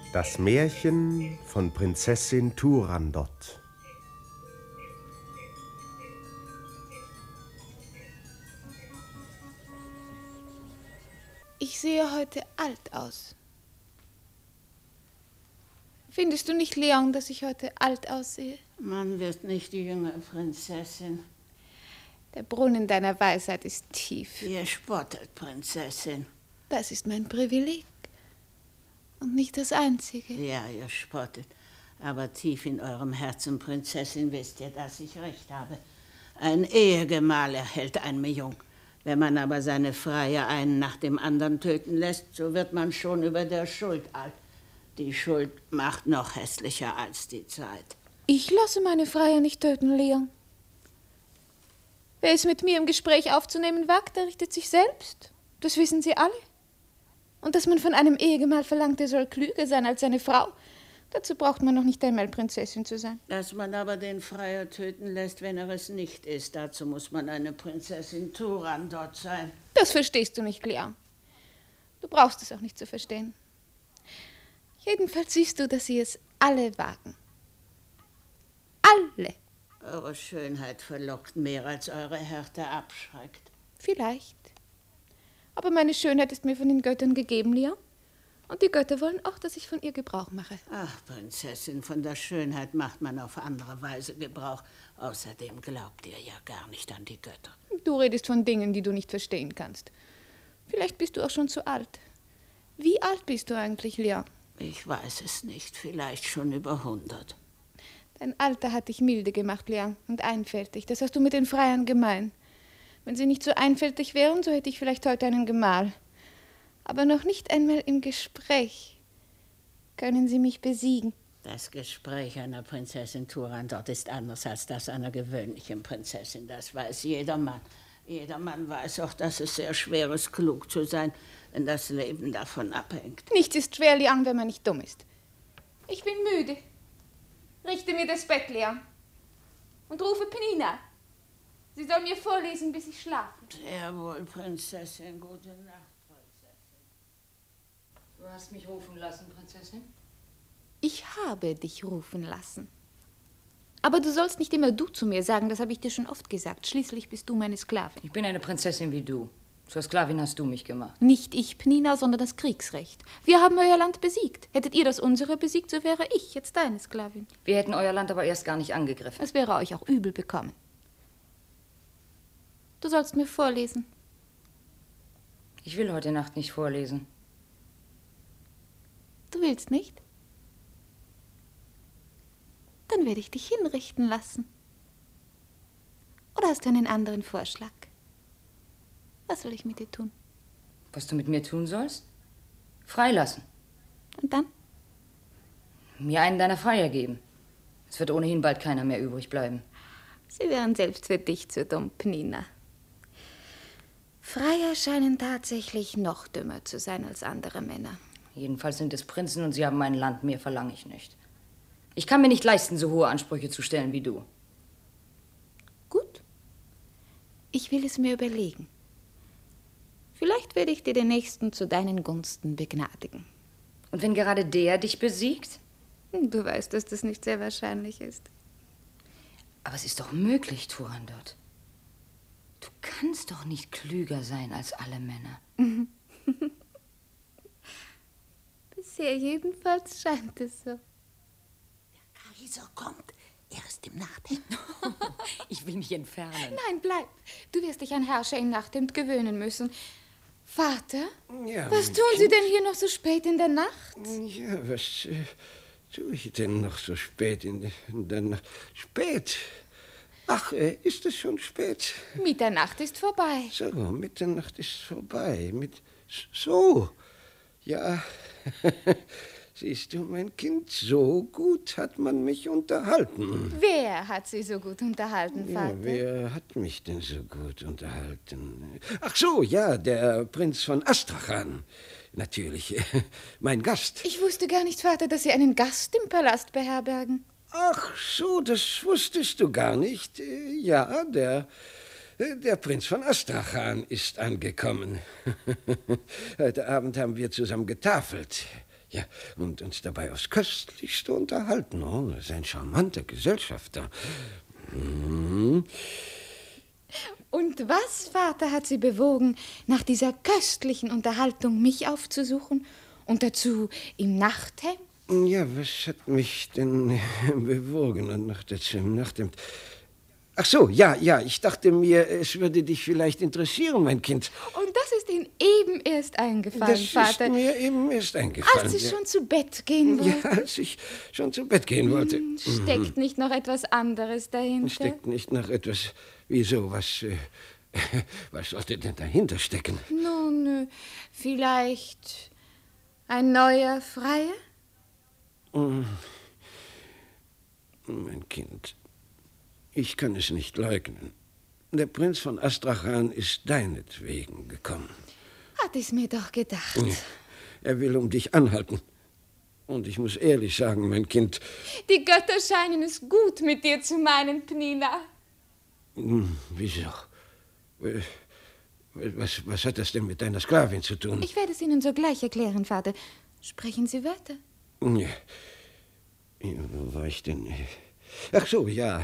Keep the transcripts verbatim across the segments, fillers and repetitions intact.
Das Märchen von Prinzessin Turandot. Ich sehe heute alt aus. Findest du nicht, Leon, dass ich heute alt aussehe? Man wird nicht die junge Prinzessin. Der Brunnen deiner Weisheit ist tief. Ihr spottet, Prinzessin. Das ist mein Privileg. Und nicht das einzige. Ja, ihr spottet. Aber tief in eurem Herzen, Prinzessin, wisst ihr, dass ich recht habe. Ein Ehegemahl erhält ein Jung. Wenn man aber seine Freier einen nach dem anderen töten lässt, so wird man schon über der Schuld alt. Die Schuld macht noch hässlicher als die Zeit. Ich lasse meine Freier nicht töten, Leon. Wer es mit mir im Gespräch aufzunehmen wagt, der richtet sich selbst. Das wissen Sie alle. Und dass man von einem Ehegemahl verlangt, er soll klüger sein als seine Frau, dazu braucht man noch nicht einmal Prinzessin zu sein. Dass man aber den Freier töten lässt, wenn er es nicht ist, dazu muss man eine Prinzessin Turandot sein. Das verstehst du nicht, Leon. Du brauchst es auch nicht zu verstehen. Jedenfalls siehst du, dass sie es alle wagen. Alle. Eure Schönheit verlockt mehr, als eure Härte abschreckt. Vielleicht. Aber meine Schönheit ist mir von den Göttern gegeben, Leon. Und die Götter wollen auch, dass ich von ihr Gebrauch mache. Ach, Prinzessin, von der Schönheit macht man auf andere Weise Gebrauch. Außerdem glaubt ihr ja gar nicht an die Götter. Du redest von Dingen, die du nicht verstehen kannst. Vielleicht bist du auch schon zu alt. Wie alt bist du eigentlich, Leon? Ich weiß es nicht, vielleicht schon über hundert. Dein Alter hat dich milde gemacht, Leon, und einfältig. Das hast du mit den Freiern gemein. Wenn sie nicht so einfältig wären, so hätte ich vielleicht heute einen Gemahl. Aber noch nicht einmal im Gespräch können sie mich besiegen. Das Gespräch einer Prinzessin Turandot ist anders als das einer gewöhnlichen Prinzessin. Das weiß jeder Mann. Jeder Mann weiß auch, dass es sehr schwer ist, klug zu sein, wenn das Leben davon abhängt. Nichts ist schwer, Leon, wenn man nicht dumm ist. Ich bin müde. Richte mir das Bett, Leon. Und rufe Penina. Sie soll mir vorlesen, bis ich schlafe. Sehr wohl, Prinzessin. Gute Nacht, Prinzessin. Du hast mich rufen lassen, Prinzessin? Ich habe dich rufen lassen. Aber du sollst nicht immer du zu mir sagen, das habe ich dir schon oft gesagt. Schließlich bist du meine Sklavin. Ich bin eine Prinzessin wie du. Zur Sklavin hast du mich gemacht. Nicht ich, Penina, sondern das Kriegsrecht. Wir haben euer Land besiegt. Hättet ihr das unsere besiegt, so wäre ich jetzt deine Sklavin. Wir hätten euer Land aber erst gar nicht angegriffen. Es wäre euch auch übel bekommen. Du sollst mir vorlesen. Ich will heute Nacht nicht vorlesen. Du willst nicht? Dann werde ich dich hinrichten lassen. Oder hast du einen anderen Vorschlag? Was soll ich mit dir tun? Was du mit mir tun sollst? Freilassen. Und dann? Mir einen deiner Freier geben. Es wird ohnehin bald keiner mehr übrig bleiben. Sie wären selbst für dich zu dumm, Penina. Freier scheinen tatsächlich noch dümmer zu sein als andere Männer. Jedenfalls sind es Prinzen und sie haben mein Land, mehr verlange ich nicht. Ich kann mir nicht leisten, so hohe Ansprüche zu stellen wie du. Gut. Ich will es mir überlegen. Vielleicht werde ich dir den Nächsten zu deinen Gunsten begnadigen. Und wenn gerade der dich besiegt? Du weißt, dass das nicht sehr wahrscheinlich ist. Aber es ist doch möglich, Turandot. Du kannst doch nicht klüger sein als alle Männer. Bisher jedenfalls scheint es so. Der Kaiser kommt. Er ist im Nachthemd. Ich will mich entfernen. Nein, bleib. Du wirst dich an Herrscher im Nachthemd gewöhnen müssen. Vater, Ja, was tun Sie denn hier noch so spät in der Nacht? Ja, was äh, tue ich denn noch so spät in, der- in der Nacht? Spät? Ach, äh, ist es schon spät? Mitternacht ist vorbei. So, Mitternacht ist vorbei. Mit so, ja, siehst du, mein Kind, so gut hat man mich unterhalten. Wer hat Sie so gut unterhalten, Ja, Vater? wer hat mich denn so gut unterhalten? Ach so, ja, der Prinz von Astrachan. Natürlich, mein Gast. Ich wusste gar nicht, Vater, dass Sie einen Gast im Palast beherbergen. Ach so, das wusstest du gar nicht. Ja, der, der Prinz von Astrachan ist angekommen. Heute Abend haben wir zusammen getafelt. Ja, und uns dabei aufs Köstlichste unterhalten. Oh, das ist ein charmanter Gesellschafter. Mhm. Und was, Vater, hat Sie bewogen, nach dieser köstlichen Unterhaltung mich aufzusuchen und dazu im Nachthemd? Ja, was hat mich denn bewogen und noch dazu im Nachthemd? Ach so, ja, ja, ich dachte mir, es würde dich vielleicht interessieren, mein Kind. Und das ist Ihnen eben erst eingefallen, das Vater. Das ist mir eben erst eingefallen. Als Sie ja. schon zu Bett gehen wollten. Ja, als ich schon zu Bett gehen wollte. Hm, steckt nicht noch etwas anderes dahinter? Steckt nicht noch etwas... Wieso, was... Äh, was sollte denn dahinter stecken? Nun, vielleicht ein neuer Freier? Oh, mein Kind... Ich kann es nicht leugnen. Der Prinz von Astrachan ist deinetwegen gekommen. Hat es mir doch gedacht. Er will um dich anhalten. Und ich muss ehrlich sagen, mein Kind... Die Götter scheinen es gut mit dir zu meinen, Pnina. Hm, wieso? Was, was hat das denn mit deiner Sklavin zu tun? Ich werde es Ihnen sogleich erklären, Vater. Sprechen Sie weiter. Ja. Wo war ich denn? Ach so, ja...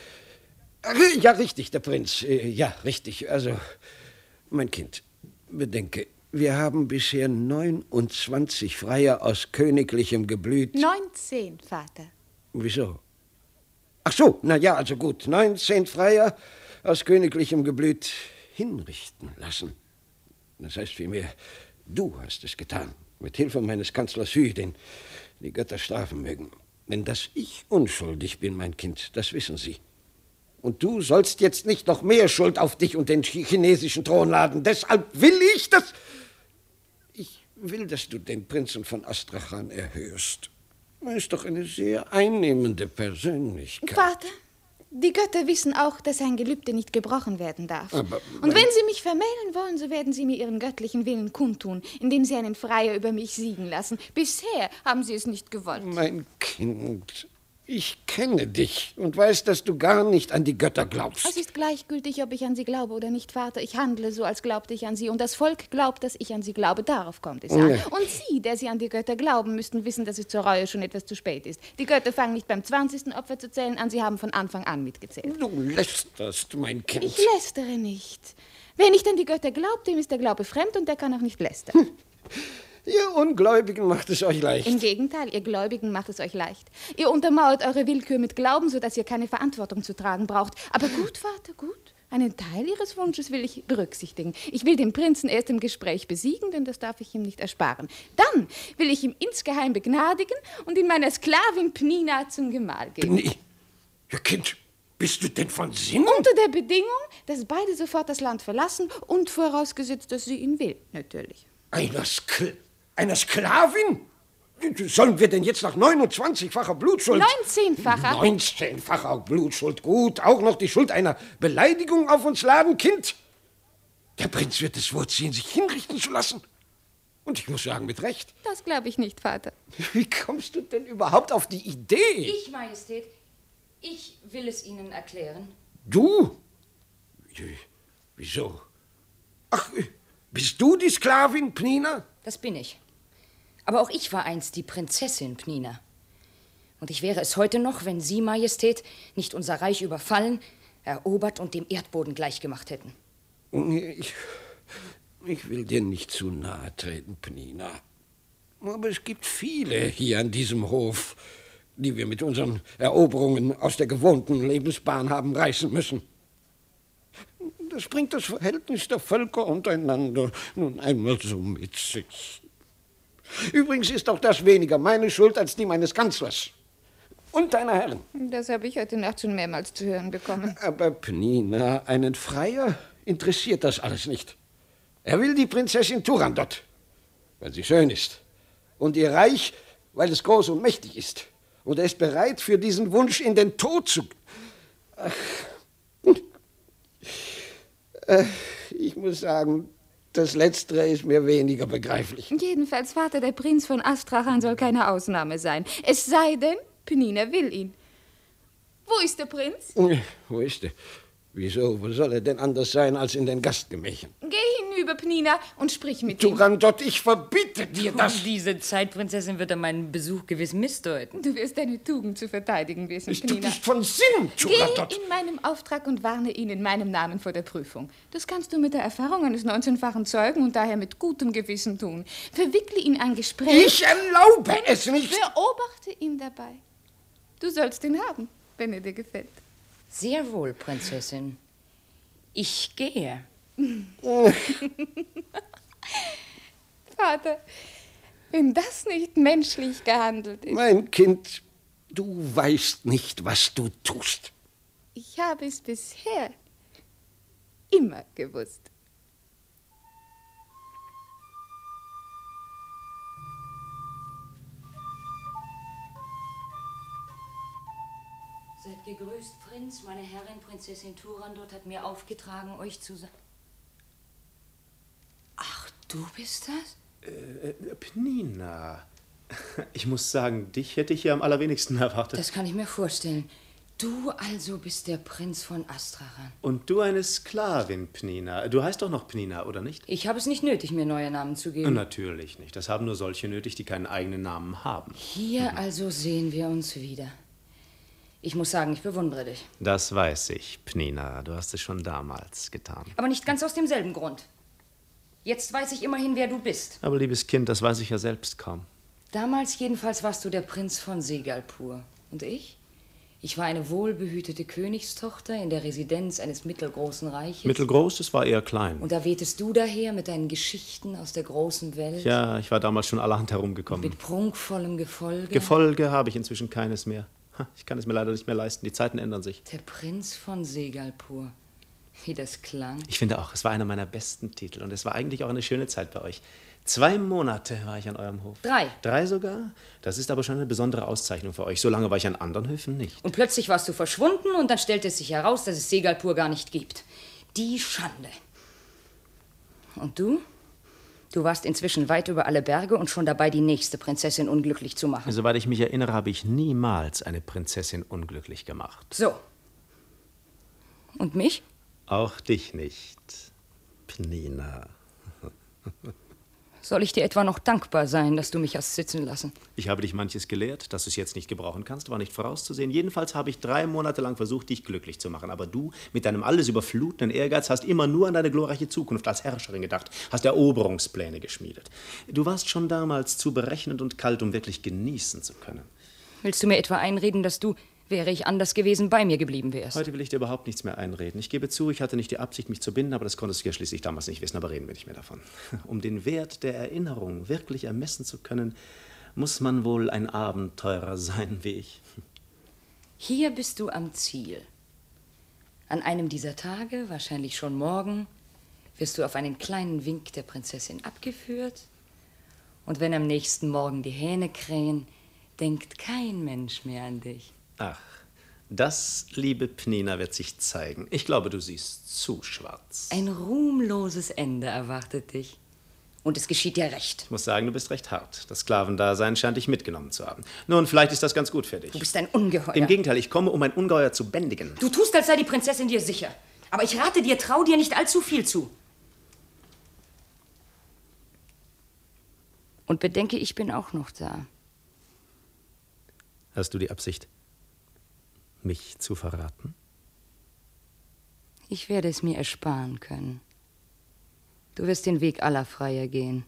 Ach, ja, richtig, der Prinz. Ja, richtig. Also, mein Kind, bedenke, wir haben bisher neunundzwanzig Freier aus königlichem Geblüt... Neunzehn, Vater. Wieso? Ach so, na ja, also gut. Neunzehn Freier aus königlichem Geblüt hinrichten lassen. Das heißt vielmehr, du hast es getan. Mit Hilfe meines Kanzlers Hü, den die Götter strafen mögen. Denn dass ich unschuldig bin, mein Kind, das wissen sie. Und du sollst jetzt nicht noch mehr Schuld auf dich und den chinesischen Thron laden. Deshalb will ich, dass... Ich will, dass du den Prinzen von Astrachan erhöhst. Er ist doch eine sehr einnehmende Persönlichkeit. Vater, die Götter wissen auch, dass ein Gelübde nicht gebrochen werden darf. Aber und wenn Sie mich vermählen wollen, so werden Sie mir Ihren göttlichen Willen kundtun, indem Sie einen Freier über mich siegen lassen. Bisher haben Sie es nicht gewollt. Mein Kind... Ich kenne dich und weiß, dass du gar nicht an die Götter glaubst. Es ist gleichgültig, ob ich an sie glaube oder nicht, Vater. Ich handle so, als glaubte ich an sie. Und das Volk glaubt, dass ich an sie glaube. Darauf kommt es an. Ja. Und Sie, der Sie an die Götter glauben, müssten wissen, dass es zur Reue schon etwas zu spät ist. Die Götter fangen nicht beim zwanzigsten Opfer zu zählen an. Sie haben von Anfang an mitgezählt. Du lästerst, mein Kind. Ich lästere nicht. Wer nicht an die Götter glaubt, dem ist der Glaube fremd und der kann auch nicht lästern. Hm. Ihr Ungläubigen macht es euch leicht. Im Gegenteil, ihr Gläubigen macht es euch leicht. Ihr untermauert eure Willkür mit Glauben, sodass ihr keine Verantwortung zu tragen braucht. Aber gut, Vater, gut. Einen Teil Ihres Wunsches will ich berücksichtigen. Ich will den Prinzen erst im Gespräch besiegen, denn das darf ich ihm nicht ersparen. Dann will ich ihn insgeheim begnadigen und ihn meiner Sklavin Pnina zum Gemahl geben. Pni, ja, Kind, bist du denn von Sinnen? Unter der Bedingung, dass beide sofort das Land verlassen und vorausgesetzt, dass sie ihn will, natürlich. Einer, Skl einer Sklavin? Sollen wir denn jetzt nach neunundzwanzigfacher Blutschuld... Neunzehnfacher? Neunzehnfacher Blutschuld, gut. Auch noch die Schuld einer Beleidigung auf uns laden, Kind? Der Prinz wird es vorziehen, sich hinrichten zu lassen. Und ich muss sagen, mit Recht. Das glaube ich nicht, Vater. Wie kommst du denn überhaupt auf die Idee? Ich, Majestät, ich will es Ihnen erklären. Du? Wieso? Ach, bist du die Sklavin, Pnina? Das bin ich. Aber auch ich war einst die Prinzessin Pnina. Und ich wäre es heute noch, wenn Sie, Majestät, nicht unser Reich überfallen, erobert und dem Erdboden gleichgemacht hätten. Ich, ich will dir nicht zu nahe treten, Pnina. Aber es gibt viele hier an diesem Hof, die wir mit unseren Eroberungen aus der gewohnten Lebensbahn haben reißen müssen. Das bringt das Verhältnis der Völker untereinander nun einmal so mit sich. Übrigens ist auch das weniger meine Schuld als die meines Kanzlers und deiner Herren. Das habe ich heute Nacht schon mehrmals zu hören bekommen. Aber Pnina, einen Freier, interessiert das alles nicht. Er will die Prinzessin Turandot, weil sie schön ist. Und ihr Reich, weil es groß und mächtig ist. Und er ist bereit, für diesen Wunsch in den Tod zu... Ach. Äh, ich muss sagen, das Letztere ist mir weniger begreiflich. Jedenfalls, Vater, der Prinz von Astrachan soll keine Ausnahme sein. Es sei denn, Pnina will ihn. Wo ist der Prinz? Wo ist er? Wieso? Wo soll er denn anders sein als in den Gastgemächern? Geh hinüber lieber Pnina, und sprich mit ihm. Turandot, ich verbiete dir das. Diese Zeitprinzessin wird er meinen Besuch gewiss missdeuten. Du wirst deine Tugend zu verteidigen wissen, Du Pnina. bist von Sinn, Turandot. Geh in meinem Auftrag und warne ihn in meinem Namen vor der Prüfung. Das kannst du mit der Erfahrung eines neunzehnfachen Zeugen und daher mit gutem Gewissen tun. Verwickle ihn ein Gespräch. Ich erlaube es nicht. Beobachte ihn dabei. Du sollst ihn haben, wenn er dir gefällt. Sehr wohl, Prinzessin. Ich gehe. Vater, wenn das nicht menschlich gehandelt ist. Mein Kind, du weißt nicht, was du tust. Ich habe es bisher immer gewusst. Seid gegrüßt, Prinz. Meine Herrin, Prinzessin Turandot, hat mir aufgetragen, euch zu sagen. Ach, du bist das? Äh, Pnina. Ich muss sagen, dich hätte ich ja am allerwenigsten erwartet. Das kann ich mir vorstellen. Du also bist der Prinz von Astrachan. Und du eine Sklavin, Pnina. Du heißt doch noch Pnina, oder nicht? Ich habe es nicht nötig, mir neue Namen zu geben. Natürlich nicht. Das haben nur solche nötig, die keinen eigenen Namen haben. Hier also sehen wir uns wieder. Ich muss sagen, ich bewundere dich. Das weiß ich, Pnina. Du hast es schon damals getan. Aber nicht ganz aus demselben Grund. Jetzt weiß ich immerhin, wer du bist. Aber liebes Kind, das weiß ich ja selbst kaum. Damals jedenfalls warst du der Prinz von Segalpur. Und ich? Ich war eine wohlbehütete Königstochter in der Residenz eines mittelgroßen Reiches. Mittelgroß, das war eher klein. Und da wehtest du daher mit deinen Geschichten aus der großen Welt. Ja, ich war damals schon allerhand herumgekommen. Mit prunkvollem Gefolge. Gefolge habe ich inzwischen keines mehr. Ich kann es mir leider nicht mehr leisten. Die Zeiten ändern sich. Der Prinz von Segalpur. Wie das klang. Ich finde auch, es war einer meiner besten Titel. Und es war eigentlich auch eine schöne Zeit bei euch. Zwei Monate war ich an eurem Hof. Drei. Drei sogar? Das ist aber schon eine besondere Auszeichnung für euch. So lange war ich an anderen Höfen nicht. Und plötzlich warst du verschwunden und dann stellte es sich heraus, dass es Segalpur gar nicht gibt. Die Schande. Und du? Du warst inzwischen weit über alle Berge und schon dabei, die nächste Prinzessin unglücklich zu machen. Soweit ich mich erinnere, habe ich niemals eine Prinzessin unglücklich gemacht. So. Und mich? Auch dich nicht, Pnina. Soll ich dir etwa noch dankbar sein, dass du mich hast sitzen lassen? Ich habe dich manches gelehrt, dass du es jetzt nicht gebrauchen kannst, war nicht vorauszusehen. Jedenfalls habe ich drei Monate lang versucht, dich glücklich zu machen. Aber du, mit deinem alles überflutenden Ehrgeiz, hast immer nur an deine glorreiche Zukunft als Herrscherin gedacht, hast Eroberungspläne geschmiedet. Du warst schon damals zu berechnend und kalt, um wirklich genießen zu können. Willst du mir etwa einreden, dass du, wäre ich anders gewesen, bei mir geblieben wärst? Heute will ich dir überhaupt nichts mehr einreden. Ich gebe zu, ich hatte nicht die Absicht, mich zu binden, aber das konntest du ja schließlich damals nicht wissen, aber reden wir nicht mehr davon. Um den Wert der Erinnerung wirklich ermessen zu können, muss man wohl ein Abenteurer sein wie ich. Hier bist du am Ziel. An einem dieser Tage, wahrscheinlich schon morgen, wirst du auf einen kleinen Wink der Prinzessin abgeführt. Und wenn am nächsten Morgen die Hähne krähen, denkt kein Mensch mehr an dich. Ach, das, liebe Pnina, wird sich zeigen. Ich glaube, du siehst zu schwarz. Ein ruhmloses Ende erwartet dich. Und es geschieht dir recht. Ich muss sagen, du bist recht hart. Das Sklavendasein scheint dich mitgenommen zu haben. Nun, vielleicht ist das ganz gut für dich. Du bist ein Ungeheuer. Im Gegenteil, ich komme, um ein Ungeheuer zu bändigen. Du tust, als sei die Prinzessin dir sicher. Aber ich rate dir, trau dir nicht allzu viel zu. Und bedenke, ich bin auch noch da. Hast du die Absicht, mich zu verraten? Ich werde es mir ersparen können. Du wirst den Weg aller Freier gehen.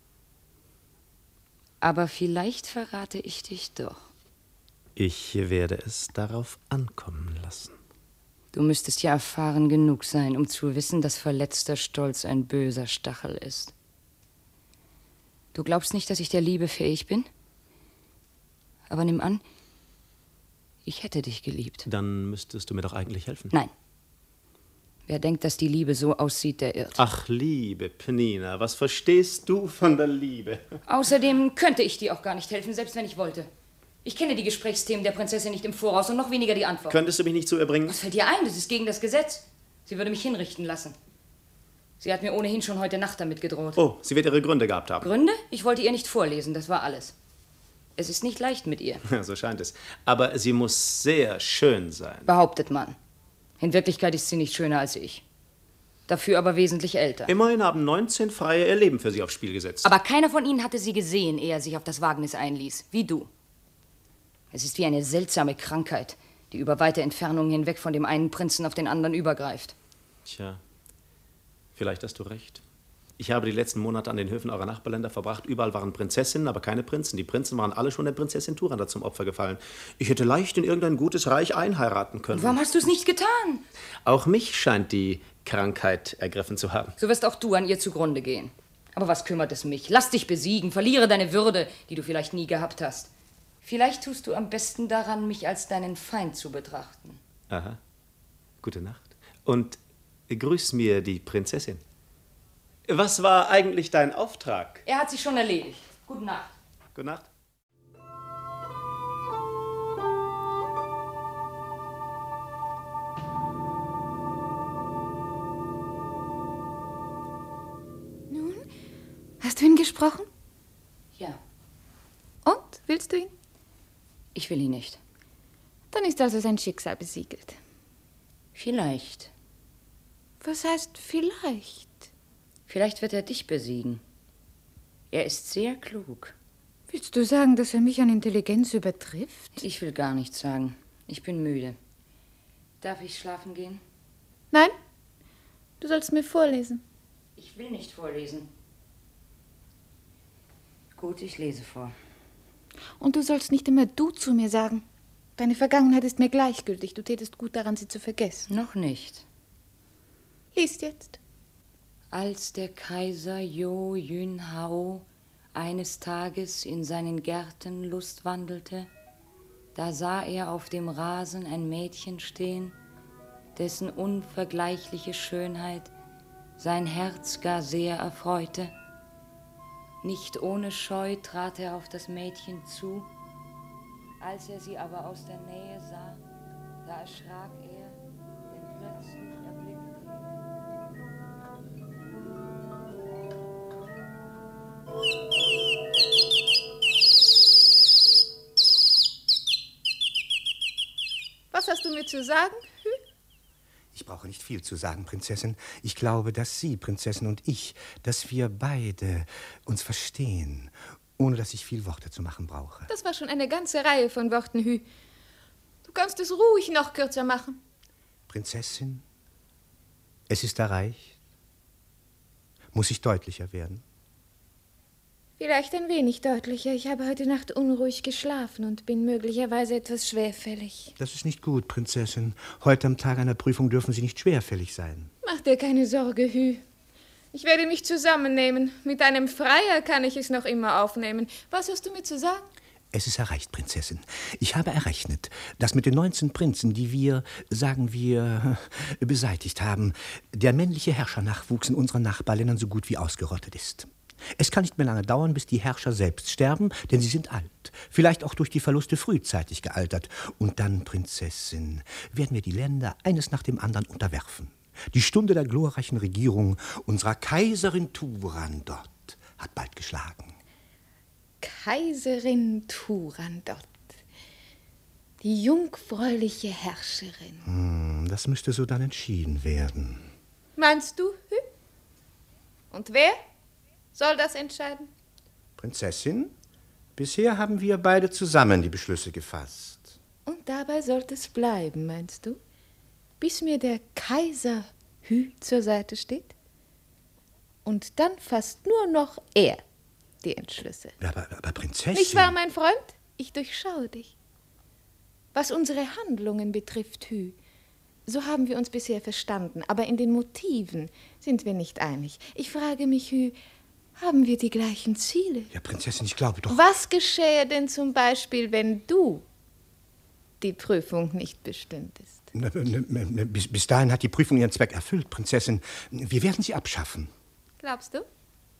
Aber vielleicht verrate ich dich doch. Ich werde es darauf ankommen lassen. Du müsstest ja erfahren genug sein, um zu wissen, dass verletzter Stolz ein böser Stachel ist. Du glaubst nicht, dass ich der Liebe fähig bin? Aber nimm an, ich hätte dich geliebt. Dann müsstest du mir doch eigentlich helfen. Nein. Wer denkt, dass die Liebe so aussieht, der irrt. Ach, Liebe, Pnina, was verstehst du von der Liebe? Außerdem könnte ich dir auch gar nicht helfen, selbst wenn ich wollte. Ich kenne die Gesprächsthemen der Prinzessin nicht im Voraus und noch weniger die Antwort. Könntest du mich nicht zu ihr bringen? Was fällt dir ein? Das ist gegen das Gesetz. Sie würde mich hinrichten lassen. Sie hat mir ohnehin schon heute Nacht damit gedroht. Oh, sie wird ihre Gründe gehabt haben. Gründe? Ich wollte ihr nicht vorlesen, das war alles. Es ist nicht leicht mit ihr. Ja, so scheint es. Aber sie muss sehr schön sein. Behauptet man. In Wirklichkeit ist sie nicht schöner als ich. dafür aber wesentlich älter. Immerhin haben neunzehn Freie ihr Leben für sie aufs Spiel gesetzt. Aber keiner von ihnen hatte sie gesehen, ehe er sich auf das Wagnis einließ, wie du. Es ist wie eine seltsame Krankheit, die über weite Entfernungen hinweg von dem einen Prinzen auf den anderen übergreift. Tja, vielleicht hast du recht. Ich habe die letzten Monate an den Höfen eurer Nachbarländer verbracht. Überall waren Prinzessinnen, aber keine Prinzen. Die Prinzen waren alle schon der Prinzessin Turanda zum Opfer gefallen. Ich hätte leicht in irgendein gutes Reich einheiraten können. Und warum hast du es nicht getan? Auch mich scheint die Krankheit ergriffen zu haben. So wirst auch du an ihr zugrunde gehen. Aber was kümmert es mich? Lass dich besiegen, verliere deine Würde, die du vielleicht nie gehabt hast. Vielleicht tust du am besten daran, mich als deinen Feind zu betrachten. Aha. Gute Nacht. Und grüß mir die Prinzessin. Was war eigentlich dein Auftrag? Er hat sich schon erledigt. Gute Nacht. Gute Nacht. Nun, hast du ihn gesprochen? Ja. Und, willst du ihn? Ich will ihn nicht. Dann ist also sein Schicksal besiegelt. Vielleicht. Was heißt vielleicht? Vielleicht wird er dich besiegen. Er ist sehr klug. Willst du sagen, dass er mich an Intelligenz übertrifft? Ich will gar nichts sagen. Ich bin müde. Darf ich schlafen gehen? Nein, du sollst mir vorlesen. Ich will nicht vorlesen. Gut, ich lese vor. Und du sollst nicht immer du zu mir sagen. Deine Vergangenheit ist mir gleichgültig. Du tätest gut daran, sie zu vergessen. Noch nicht. Lies jetzt. Als der Kaiser Jo Yun Hao eines Tages in seinen Gärten lustwandelte, da sah er auf dem Rasen ein Mädchen stehen, dessen unvergleichliche Schönheit sein Herz gar sehr erfreute. Nicht ohne Scheu trat er auf das Mädchen zu. Als er sie aber aus der Nähe sah, da erschrak er, denn plötzlich erblickte Was hast du mir zu sagen? Hm? Ich brauche nicht viel zu sagen, Prinzessin. Ich glaube, dass Sie, Prinzessin, und ich, dass wir beide uns verstehen, ohne dass ich viel Worte zu machen brauche. Das war schon eine ganze Reihe von Worten, Hü. Du kannst es ruhig noch kürzer machen. Prinzessin, es ist erreicht. Muss ich deutlicher werden? Vielleicht ein wenig deutlicher. Ich habe heute Nacht unruhig geschlafen und bin möglicherweise etwas schwerfällig. Das ist nicht gut, Prinzessin. Heute am Tag einer Prüfung dürfen Sie nicht schwerfällig sein. Mach dir keine Sorge, Hü. Ich werde mich zusammennehmen. Mit einem Freier kann ich es noch immer aufnehmen. Was hast du mir zu sagen? Es ist erreicht, Prinzessin. Ich habe errechnet, dass mit den neunzehn Prinzen, die wir, sagen wir, beseitigt haben, der männliche Herrschernachwuchs in unseren Nachbarländern so gut wie ausgerottet ist. Es kann nicht mehr lange dauern, bis die Herrscher selbst sterben, denn sie sind alt, vielleicht auch durch die Verluste frühzeitig gealtert. Und dann, Prinzessin, werden wir die Länder eines nach dem anderen unterwerfen. Die Stunde der glorreichen Regierung unserer Kaiserin Turandot hat bald geschlagen. Kaiserin Turandot, die jungfräuliche Herrscherin. Hm, das müsste so dann entschieden werden. Meinst du, Hü? Und wer soll das entscheiden? Prinzessin, bisher haben wir beide zusammen die Beschlüsse gefasst. Und dabei sollte es bleiben, meinst du? Bis mir der Kaiser Hü zur Seite steht? Und dann fasst nur noch er die Entschlüsse. Aber, aber Prinzessin... Nicht wahr, mein Freund? Ich durchschaue dich. Was unsere Handlungen betrifft, Hü, so haben wir uns bisher verstanden, aber in den Motiven sind wir nicht einig. Ich frage mich, Hü, haben wir die gleichen Ziele? Ja, Prinzessin, ich glaube doch... Was geschähe denn zum Beispiel, wenn du die Prüfung nicht bestündest? Ne, ne, ne, bis, bis dahin hat die Prüfung ihren Zweck erfüllt, Prinzessin. Wir werden sie abschaffen. Glaubst du?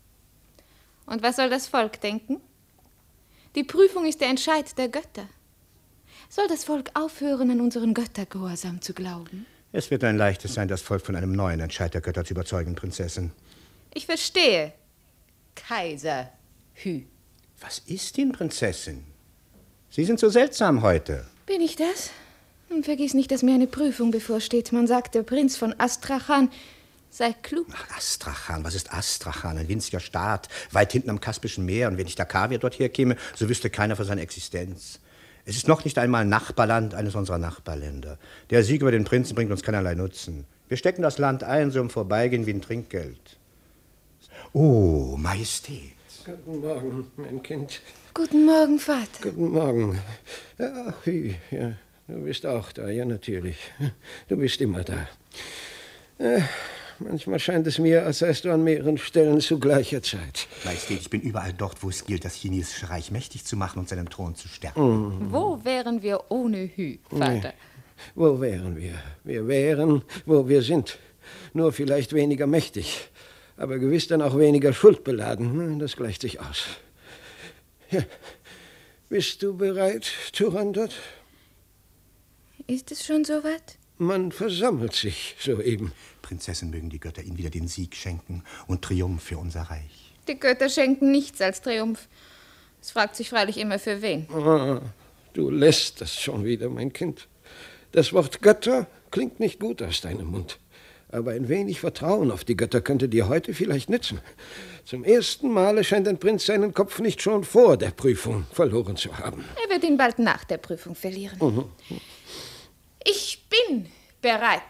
Und was soll das Volk denken? Die Prüfung ist der Entscheid der Götter. Soll das Volk aufhören, an unseren Göttergehorsam zu glauben? Es wird ein leichtes sein, das Volk von einem neuen Entscheid der Götter zu überzeugen, Prinzessin. Ich verstehe. Kaiser Hü. Was ist Ihnen, Prinzessin? Sie sind so seltsam heute. Bin ich das? Und vergiss nicht, dass mir eine Prüfung bevorsteht. Man sagt, der Prinz von Astrachan Sei klug. Ach, Astrachan, was ist Astrachan? Ein winziger Staat, weit hinten am Kaspischen Meer. Und wenn nicht der Kaviar dort herkäme, so wüsste keiner von seiner Existenz. Es ist noch nicht einmal Nachbarland eines unserer Nachbarländer. Der Sieg über den Prinzen bringt uns keinerlei Nutzen. Wir stecken das Land ein, so im Vorbeigehen wie ein Trinkgeld. Oh, Majestät. Guten Morgen, mein Kind. Guten Morgen, Vater. Guten Morgen. Ja, Hü, ja, du bist auch da, ja natürlich. Du bist immer da. Äh, manchmal scheint es mir, als seist du an mehreren Stellen zu gleicher Zeit. Majestät, ich bin überall dort, wo es gilt, das chinesische Reich mächtig zu machen und seinen Thron zu stärken. Mhm. Wo wären wir ohne Hü, Vater? Nee. Wo wären wir? Wir wären, wo wir sind. Nur vielleicht weniger mächtig, aber gewiss dann auch weniger schuldbeladen. Das gleicht sich aus. Ja. Bist du bereit, Turandot? Ist es schon so weit? Man versammelt sich soeben. Prinzessin, mögen die Götter Ihnen wieder den Sieg schenken und Triumph für unser Reich. Die Götter schenken nichts als Triumph. Es fragt sich freilich immer für wen. Ah, du lässt das schon wieder, mein Kind. Das Wort Götter klingt nicht gut aus deinem Mund. Aber ein wenig Vertrauen auf die Götter könnte dir heute vielleicht nützen. Zum ersten Male scheint ein Prinz seinen Kopf nicht schon vor der Prüfung verloren zu haben. Er wird ihn bald nach der Prüfung verlieren. Mhm. Ich bin bereit.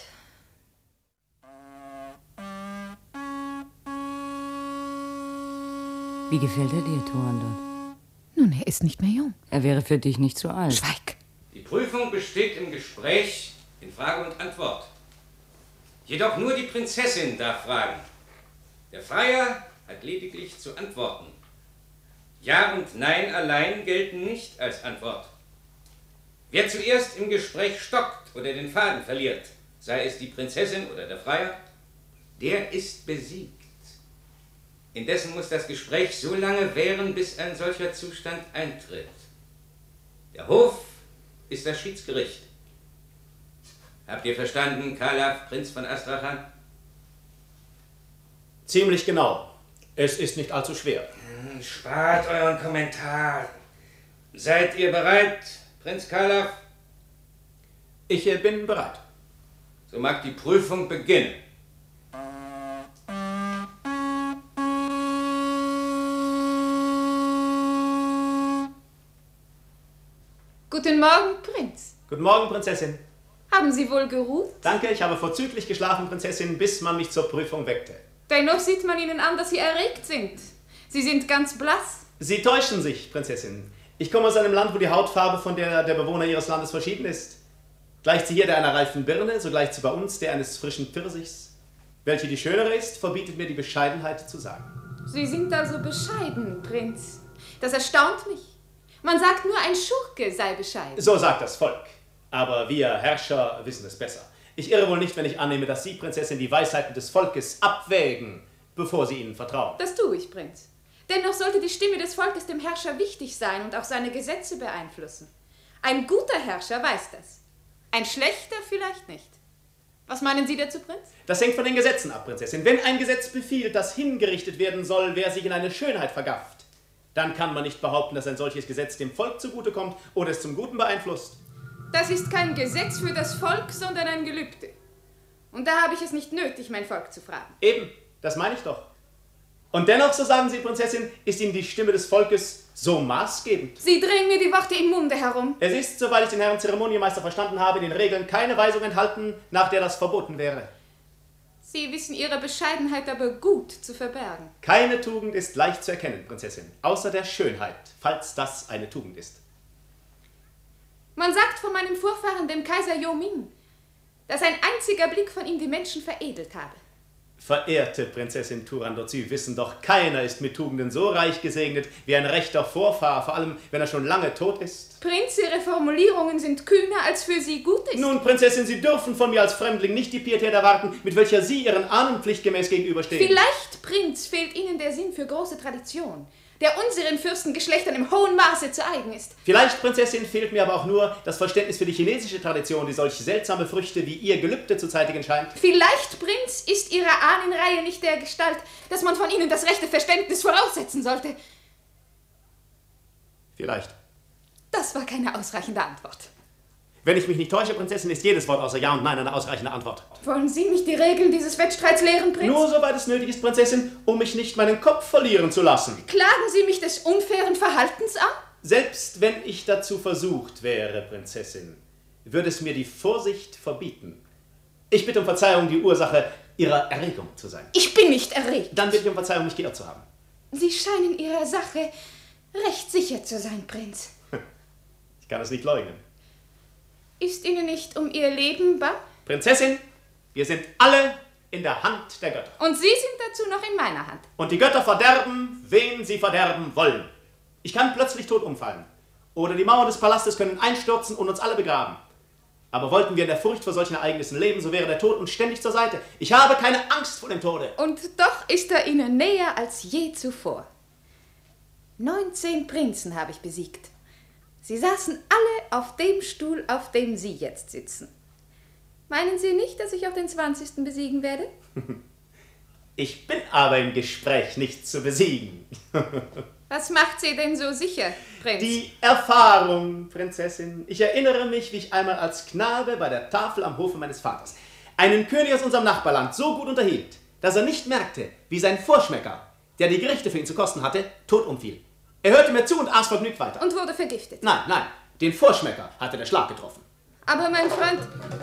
Wie gefällt er dir, Turandot? Nun, er ist nicht mehr jung. Er wäre für dich nicht zu alt. Schweig! Die Prüfung besteht im Gespräch, in Frage und Antwort. Jedoch nur die Prinzessin darf fragen. Der Freier hat lediglich zu antworten. Ja und Nein allein gelten nicht als Antwort. Wer zuerst im Gespräch stockt oder den Faden verliert, sei es die Prinzessin oder der Freier, der ist besiegt. Indessen muss das Gespräch so lange währen, bis ein solcher Zustand eintritt. Der Hof ist das Schiedsgericht. Habt ihr verstanden, Kalaf, Prinz von Astrachan? Ziemlich genau. Es ist nicht allzu schwer. Spart euren Kommentar. Seid ihr bereit, Prinz Kalaf? Ich äh, bin bereit. So mag die Prüfung beginnen. Guten Morgen, Prinz. Guten Morgen, Prinzessin. Haben Sie wohl geruht? Danke, ich habe vorzüglich geschlafen, Prinzessin, bis man mich zur Prüfung weckte. Dennoch sieht man Ihnen an, dass Sie erregt sind. Sie sind ganz blass. Sie täuschen sich, Prinzessin. Ich komme aus einem Land, wo die Hautfarbe von der der Bewohner Ihres Landes verschieden ist. Gleicht sie hier der einer reifen Birne, so gleicht sie bei uns der eines frischen Pfirsichs. Welche die schönere ist, verbietet mir die Bescheidenheit zu sagen. Sie sind also bescheiden, Prinz. Das erstaunt mich. Man sagt nur, ein Schurke sei bescheiden. So sagt das Volk. Aber wir Herrscher wissen es besser. Ich irre wohl nicht, wenn ich annehme, dass Sie, Prinzessin, die Weisheiten des Volkes abwägen, bevor Sie ihnen vertrauen. Das tue ich, Prinz. Dennoch sollte die Stimme des Volkes dem Herrscher wichtig sein und auch seine Gesetze beeinflussen. Ein guter Herrscher weiß das. Ein schlechter vielleicht nicht. Was meinen Sie dazu, Prinz? Das hängt von den Gesetzen ab, Prinzessin. Wenn ein Gesetz befiehlt, dass hingerichtet werden soll, wer sich in eine Schönheit vergafft, dann kann man nicht behaupten, dass ein solches Gesetz dem Volk zugutekommt oder es zum Guten beeinflusst. Das ist kein Gesetz für das Volk, sondern ein Gelübde. Und da habe ich es nicht nötig, mein Volk zu fragen. Eben, das meine ich doch. Und dennoch, so sagen Sie, Prinzessin, ist Ihnen die Stimme des Volkes so maßgebend. Sie drehen mir die Worte im Munde herum. Es ist, soweit ich den Herrn Zeremonienmeister verstanden habe, in den Regeln keine Weisung enthalten, nach der das verboten wäre. Sie wissen Ihre Bescheidenheit aber gut zu verbergen. Keine Tugend ist leicht zu erkennen, Prinzessin, außer der Schönheit, falls das eine Tugend ist. Man sagt von meinem Vorfahren, dem Kaiser Yoming, dass ein einziger Blick von ihm die Menschen veredelt habe. Verehrte Prinzessin Turandot, Sie wissen doch, keiner ist mit Tugenden so reich gesegnet wie ein rechter Vorfahr, vor allem, wenn er schon lange tot ist. Prinz, Ihre Formulierungen sind kühner, als für Sie gut ist. Nun, Prinzessin, Sie dürfen von mir als Fremdling nicht die Pietät erwarten, mit welcher Sie Ihren Ahnen pflichtgemäß gegenüberstehen. Vielleicht, Prinz, fehlt Ihnen der Sinn für große Tradition, der unseren Fürstengeschlechtern im hohen Maße zu eigen ist. Vielleicht, Prinzessin, fehlt mir aber auch nur das Verständnis für die chinesische Tradition, die solch seltsame Früchte wie Ihr Gelübde zu zeitigen scheint. Vielleicht, Prinz, ist Ihre Ahnenreihe nicht der Gestalt, dass man von Ihnen das rechte Verständnis voraussetzen sollte. Vielleicht. Das war keine ausreichende Antwort. Wenn ich mich nicht täusche, Prinzessin, ist jedes Wort außer Ja und Nein eine ausreichende Antwort. Wollen Sie mich die Regeln dieses Wettstreits lehren, Prinz? Nur soweit es nötig ist, Prinzessin, um mich nicht meinen Kopf verlieren zu lassen. Klagen Sie mich des unfairen Verhaltens an? Selbst wenn ich dazu versucht wäre, Prinzessin, würde es mir die Vorsicht verbieten. Ich bitte um Verzeihung, die Ursache Ihrer Erregung zu sein. Ich bin nicht erregt. Dann bitte ich um Verzeihung, mich geirrt zu haben. Sie scheinen Ihrer Sache recht sicher zu sein, Prinz. Ich kann es nicht leugnen. Ist Ihnen nicht um Ihr Leben bang? Prinzessin, wir sind alle in der Hand der Götter. Und Sie sind dazu noch in meiner Hand. Und die Götter verderben, wen sie verderben wollen. Ich kann plötzlich tot umfallen. Oder die Mauern des Palastes können einstürzen und uns alle begraben. Aber wollten wir in der Furcht vor solchen Ereignissen leben, so wäre der Tod uns ständig zur Seite. Ich habe keine Angst vor dem Tode. Und doch ist er Ihnen näher als je zuvor. Neunzehn Prinzen habe ich besiegt. Sie saßen alle auf dem Stuhl, auf dem Sie jetzt sitzen. Meinen Sie nicht, dass ich auch den zwanzigsten besiegen werde? Ich bin aber im Gespräch nicht zu besiegen. Was macht Sie denn so sicher, Prinz? Die Erfahrung, Prinzessin. Ich erinnere mich, wie ich einmal als Knabe bei der Tafel am Hofe meines Vaters einen König aus unserem Nachbarland so gut unterhielt, dass er nicht merkte, wie sein Vorschmecker, der die Gerichte für ihn zu kosten hatte, tot umfiel. Er hörte mir zu und aß vergnügt weiter. Und wurde vergiftet? Nein, nein, den Vorschmecker hatte der Schlag getroffen. Aber mein Freund,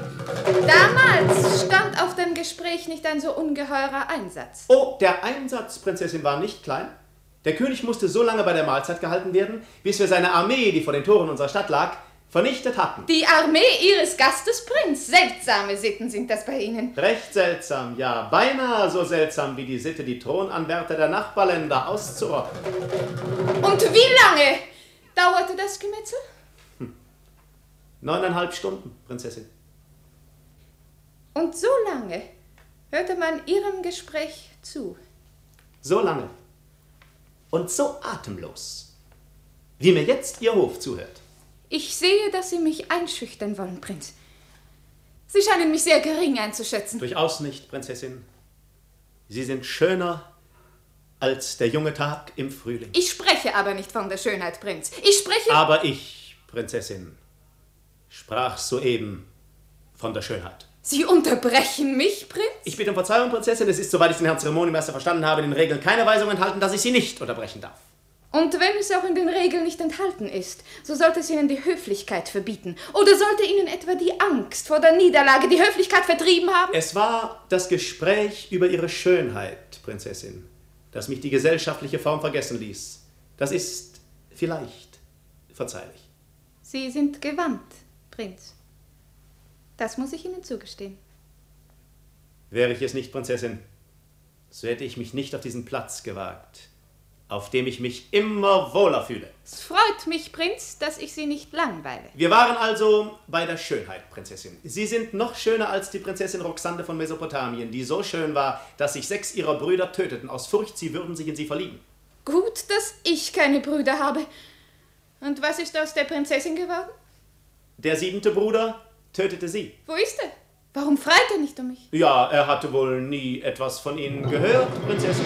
damals stand auf dem Gespräch nicht ein so ungeheurer Einsatz. Oh, der Einsatz, Prinzessin, war nicht klein. Der König musste so lange bei der Mahlzeit gehalten werden, bis wir seine Armee, die vor den Toren unserer Stadt lag, vernichtet hatten. Die Armee Ihres Gastes, Prinz. Seltsame Sitten sind das bei Ihnen. Recht seltsam, ja, beinahe so seltsam wie die Sitte, die Thronanwärter der Nachbarländer auszurotten. Und wie lange dauerte das Gemetzel? Hm. Neuneinhalb Stunden, Prinzessin. Und so lange hörte man Ihrem Gespräch zu? So lange und so atemlos, wie mir jetzt Ihr Hof zuhört. Ich sehe, dass Sie mich einschüchtern wollen, Prinz. Sie scheinen mich sehr gering einzuschätzen. Durchaus nicht, Prinzessin. Sie sind schöner als der junge Tag im Frühling. Ich spreche aber nicht von der Schönheit, Prinz. Ich spreche... Aber ich, Prinzessin, sprach soeben von der Schönheit. Sie unterbrechen mich, Prinz? Ich bitte um Verzeihung, Prinzessin. Es ist, soweit ich den Herrn Zeremonienmeister verstanden habe, in den Regeln keine Weisung enthalten, dass ich Sie nicht unterbrechen darf. Und wenn es auch in den Regeln nicht enthalten ist, so sollte es Ihnen die Höflichkeit verbieten. Oder sollte Ihnen etwa die Angst vor der Niederlage die Höflichkeit vertrieben haben? Es war das Gespräch über Ihre Schönheit, Prinzessin, das mich die gesellschaftliche Form vergessen ließ. Das ist vielleicht verzeihlich. Sie sind gewandt, Prinz. Das muss ich Ihnen zugestehen. Wäre ich es nicht, Prinzessin, so hätte ich mich nicht auf diesen Platz gewagt, auf dem ich mich immer wohler fühle. Es freut mich, Prinz, dass ich Sie nicht langweile. Wir waren also bei der Schönheit, Prinzessin. Sie sind noch schöner als die Prinzessin Roxande von Mesopotamien, die so schön war, dass sich sechs ihrer Brüder töteten, aus Furcht, sie würden sich in sie verlieben. Gut, dass ich keine Brüder habe. Und was ist aus der Prinzessin geworden? Der siebente Bruder tötete sie. Wo ist er? Warum freit er nicht um mich? Ja, er hatte wohl nie etwas von Ihnen gehört, Prinzessin.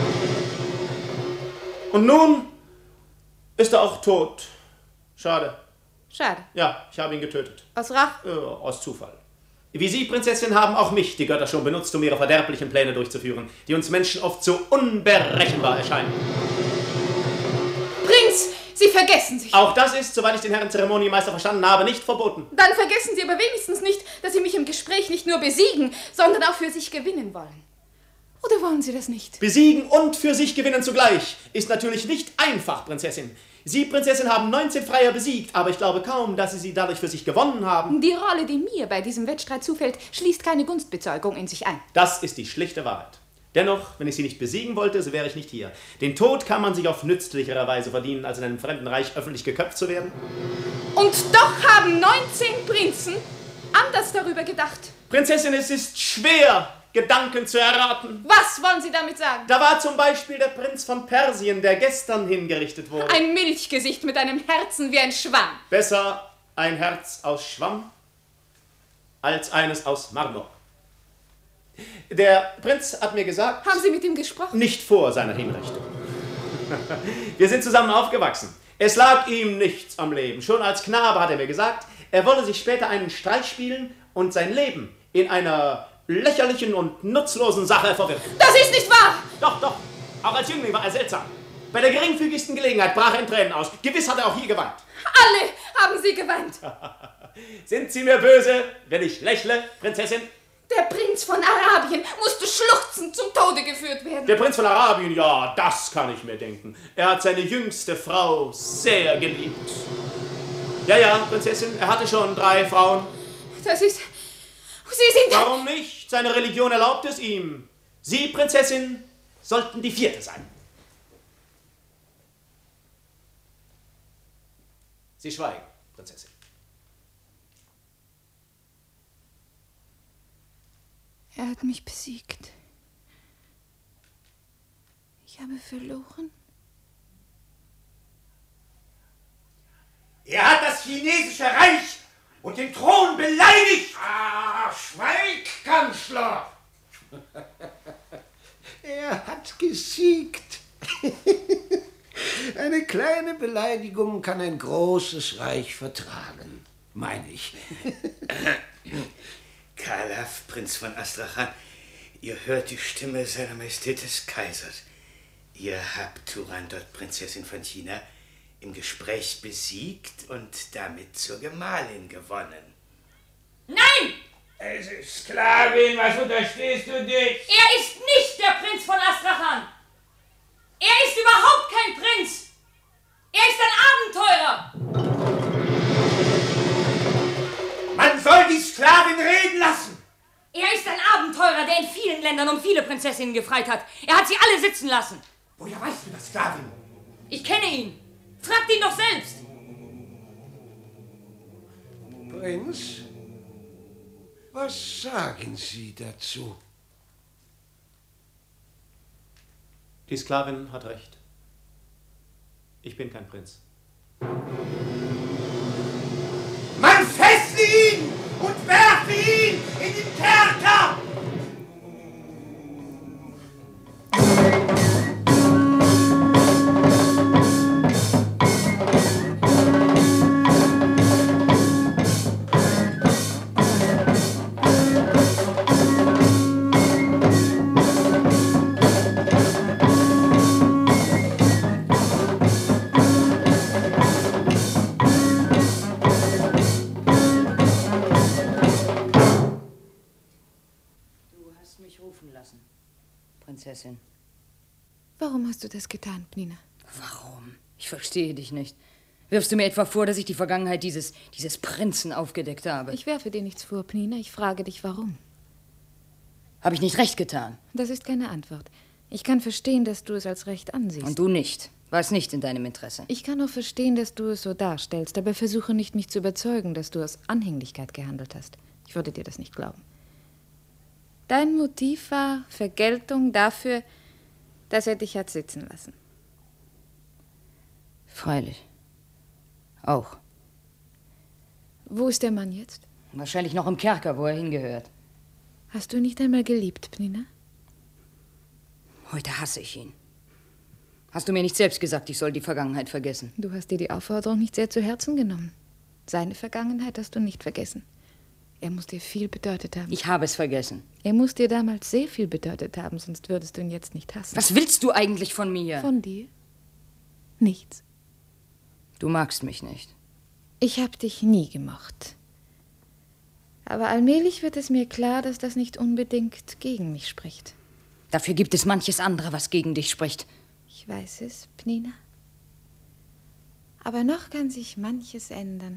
Und nun ist er auch tot. Schade. Schade. Ja, ich habe ihn getötet. Aus Rache? Äh, aus Zufall. Wie Sie, Prinzessin, haben auch mich die Götter schon benutzt, um ihre verderblichen Pläne durchzuführen, die uns Menschen oft so unberechenbar erscheinen. Prinz, Sie vergessen sich. Auch das ist, soweit ich den Herrn Zeremonienmeister verstanden habe, nicht verboten. Dann vergessen Sie aber wenigstens nicht, dass Sie mich im Gespräch nicht nur besiegen, sondern auch für sich gewinnen wollen. Oder wollen Sie das nicht? Besiegen und für sich gewinnen zugleich ist natürlich nicht einfach, Prinzessin. Sie, Prinzessin, haben neunzehn Freier besiegt, aber ich glaube kaum, dass Sie sie dadurch für sich gewonnen haben. Die Rolle, die mir bei diesem Wettstreit zufällt, schließt keine Gunstbezeugung in sich ein. Das ist die schlichte Wahrheit. Dennoch, wenn ich Sie nicht besiegen wollte, so wäre ich nicht hier. Den Tod kann man sich auf nützlichere Weise verdienen, als in einem fremden Reich öffentlich geköpft zu werden. Und doch haben neunzehn Prinzen anders darüber gedacht. Prinzessin, es ist schwer, Gedanken zu erraten. Was wollen Sie damit sagen? Da war zum Beispiel der Prinz von Persien, der gestern hingerichtet wurde. Ein Milchgesicht mit einem Herzen wie ein Schwamm. Besser ein Herz aus Schwamm als eines aus Marmor. Der Prinz hat mir gesagt... Haben Sie mit ihm gesprochen? Nicht vor seiner Hinrichtung. Wir sind zusammen aufgewachsen. Es lag ihm nichts am Leben. Schon als Knabe hat er mir gesagt, er wolle sich später einen Streich spielen und sein Leben in einer lächerlichen und nutzlosen Sache verwirken. Das ist nicht wahr! Doch, doch. Auch als Jüngling war er seltsam. Bei der geringfügigsten Gelegenheit brach er in Tränen aus. Gewiss hat er auch hier geweint. Alle haben sie geweint. Sind Sie mir böse, wenn ich lächle, Prinzessin? Der Prinz von Arabien musste schluchzend zum Tode geführt werden. Der Prinz von Arabien, ja, das kann ich mir denken. Er hat seine jüngste Frau sehr geliebt. Ja, ja, Prinzessin, er hatte schon drei Frauen. Das ist... Sie sind... Warum nicht? Seine Religion erlaubt es ihm. Sie, Prinzessin, sollten die vierte sein. Sie schweigen, Prinzessin. Er hat mich besiegt. Ich habe verloren. Er hat das chinesische Reich und den Thron beleidigt. Ah, schweig, Kanzler. Er hat gesiegt. Eine kleine Beleidigung kann ein großes Reich vertragen, meine ich. Kalaf, Prinz von Astrachan, ihr hört die Stimme seiner Majestät des Kaisers. Ihr habt Turandot, Prinzessin von China, im Gespräch besiegt und damit zur Gemahlin gewonnen. Nein! Es ist Sklavin, was unterstehst du dich? Er ist nicht der Prinz von Astrachan! Er ist überhaupt kein Prinz! Er ist ein Abenteurer! Man soll die Sklavin reden lassen! Er ist ein Abenteurer, der in vielen Ländern um viele Prinzessinnen gefreit hat. Er hat sie alle sitzen lassen. Woher weißt du das, Sklavin? Ich kenne ihn. Fragt ihn doch selbst. Prinz, was sagen Sie dazu? Die Sklavin hat recht. Ich bin kein Prinz. Man fessle ihn und werfe ihn in den Kerker! Prinzessin. Warum hast du das getan, Pnina? Warum? Ich verstehe dich nicht. Wirfst du mir etwa vor, dass ich die Vergangenheit dieses, dieses Prinzen aufgedeckt habe? Ich werfe dir nichts vor, Pnina. Ich frage dich, warum. Habe ich nicht recht getan? Das ist keine Antwort. Ich kann verstehen, dass du es als recht ansiehst. Und du nicht. War es nicht in deinem Interesse. Ich kann nur verstehen, dass du es so darstellst, aber versuche nicht, mich zu überzeugen, dass du aus Anhänglichkeit gehandelt hast. Ich würde dir das nicht glauben. Dein Motiv war Vergeltung dafür, dass er dich hat sitzen lassen. Freilich. Auch. Wo ist der Mann jetzt? Wahrscheinlich noch im Kerker, wo er hingehört. Hast du ihn nicht einmal geliebt, Pnina? Heute hasse ich ihn. Hast du mir nicht selbst gesagt, ich soll die Vergangenheit vergessen? Du hast dir die Aufforderung nicht sehr zu Herzen genommen. Seine Vergangenheit hast du nicht vergessen. Er muss dir viel bedeutet haben. Ich habe es vergessen. Er muss dir damals sehr viel bedeutet haben, sonst würdest du ihn jetzt nicht hassen. Was willst du eigentlich von mir? Von dir? Nichts. Du magst mich nicht. Ich habe dich nie gemocht. Aber allmählich wird es mir klar, dass das nicht unbedingt gegen mich spricht. Dafür gibt es manches andere, was gegen dich spricht. Ich weiß es, Pnina. Aber noch kann sich manches ändern.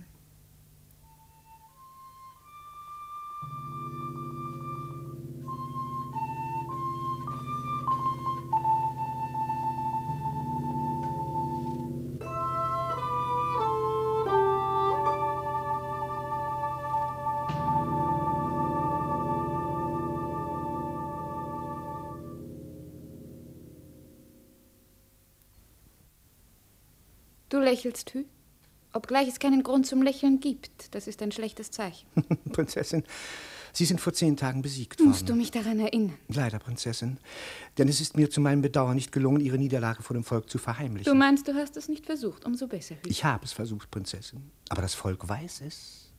Du lächelst, Hü, obgleich es keinen Grund zum Lächeln gibt. Das ist ein schlechtes Zeichen. Prinzessin, Sie sind vor zehn Tagen besiegt worden. Musst du mich daran erinnern? Leider, Prinzessin. Denn es ist mir zu meinem Bedauern nicht gelungen, Ihre Niederlage vor dem Volk zu verheimlichen. Du meinst, du hast es nicht versucht. Umso besser, Hü. Ich habe es versucht, Prinzessin. Aber das Volk weiß es.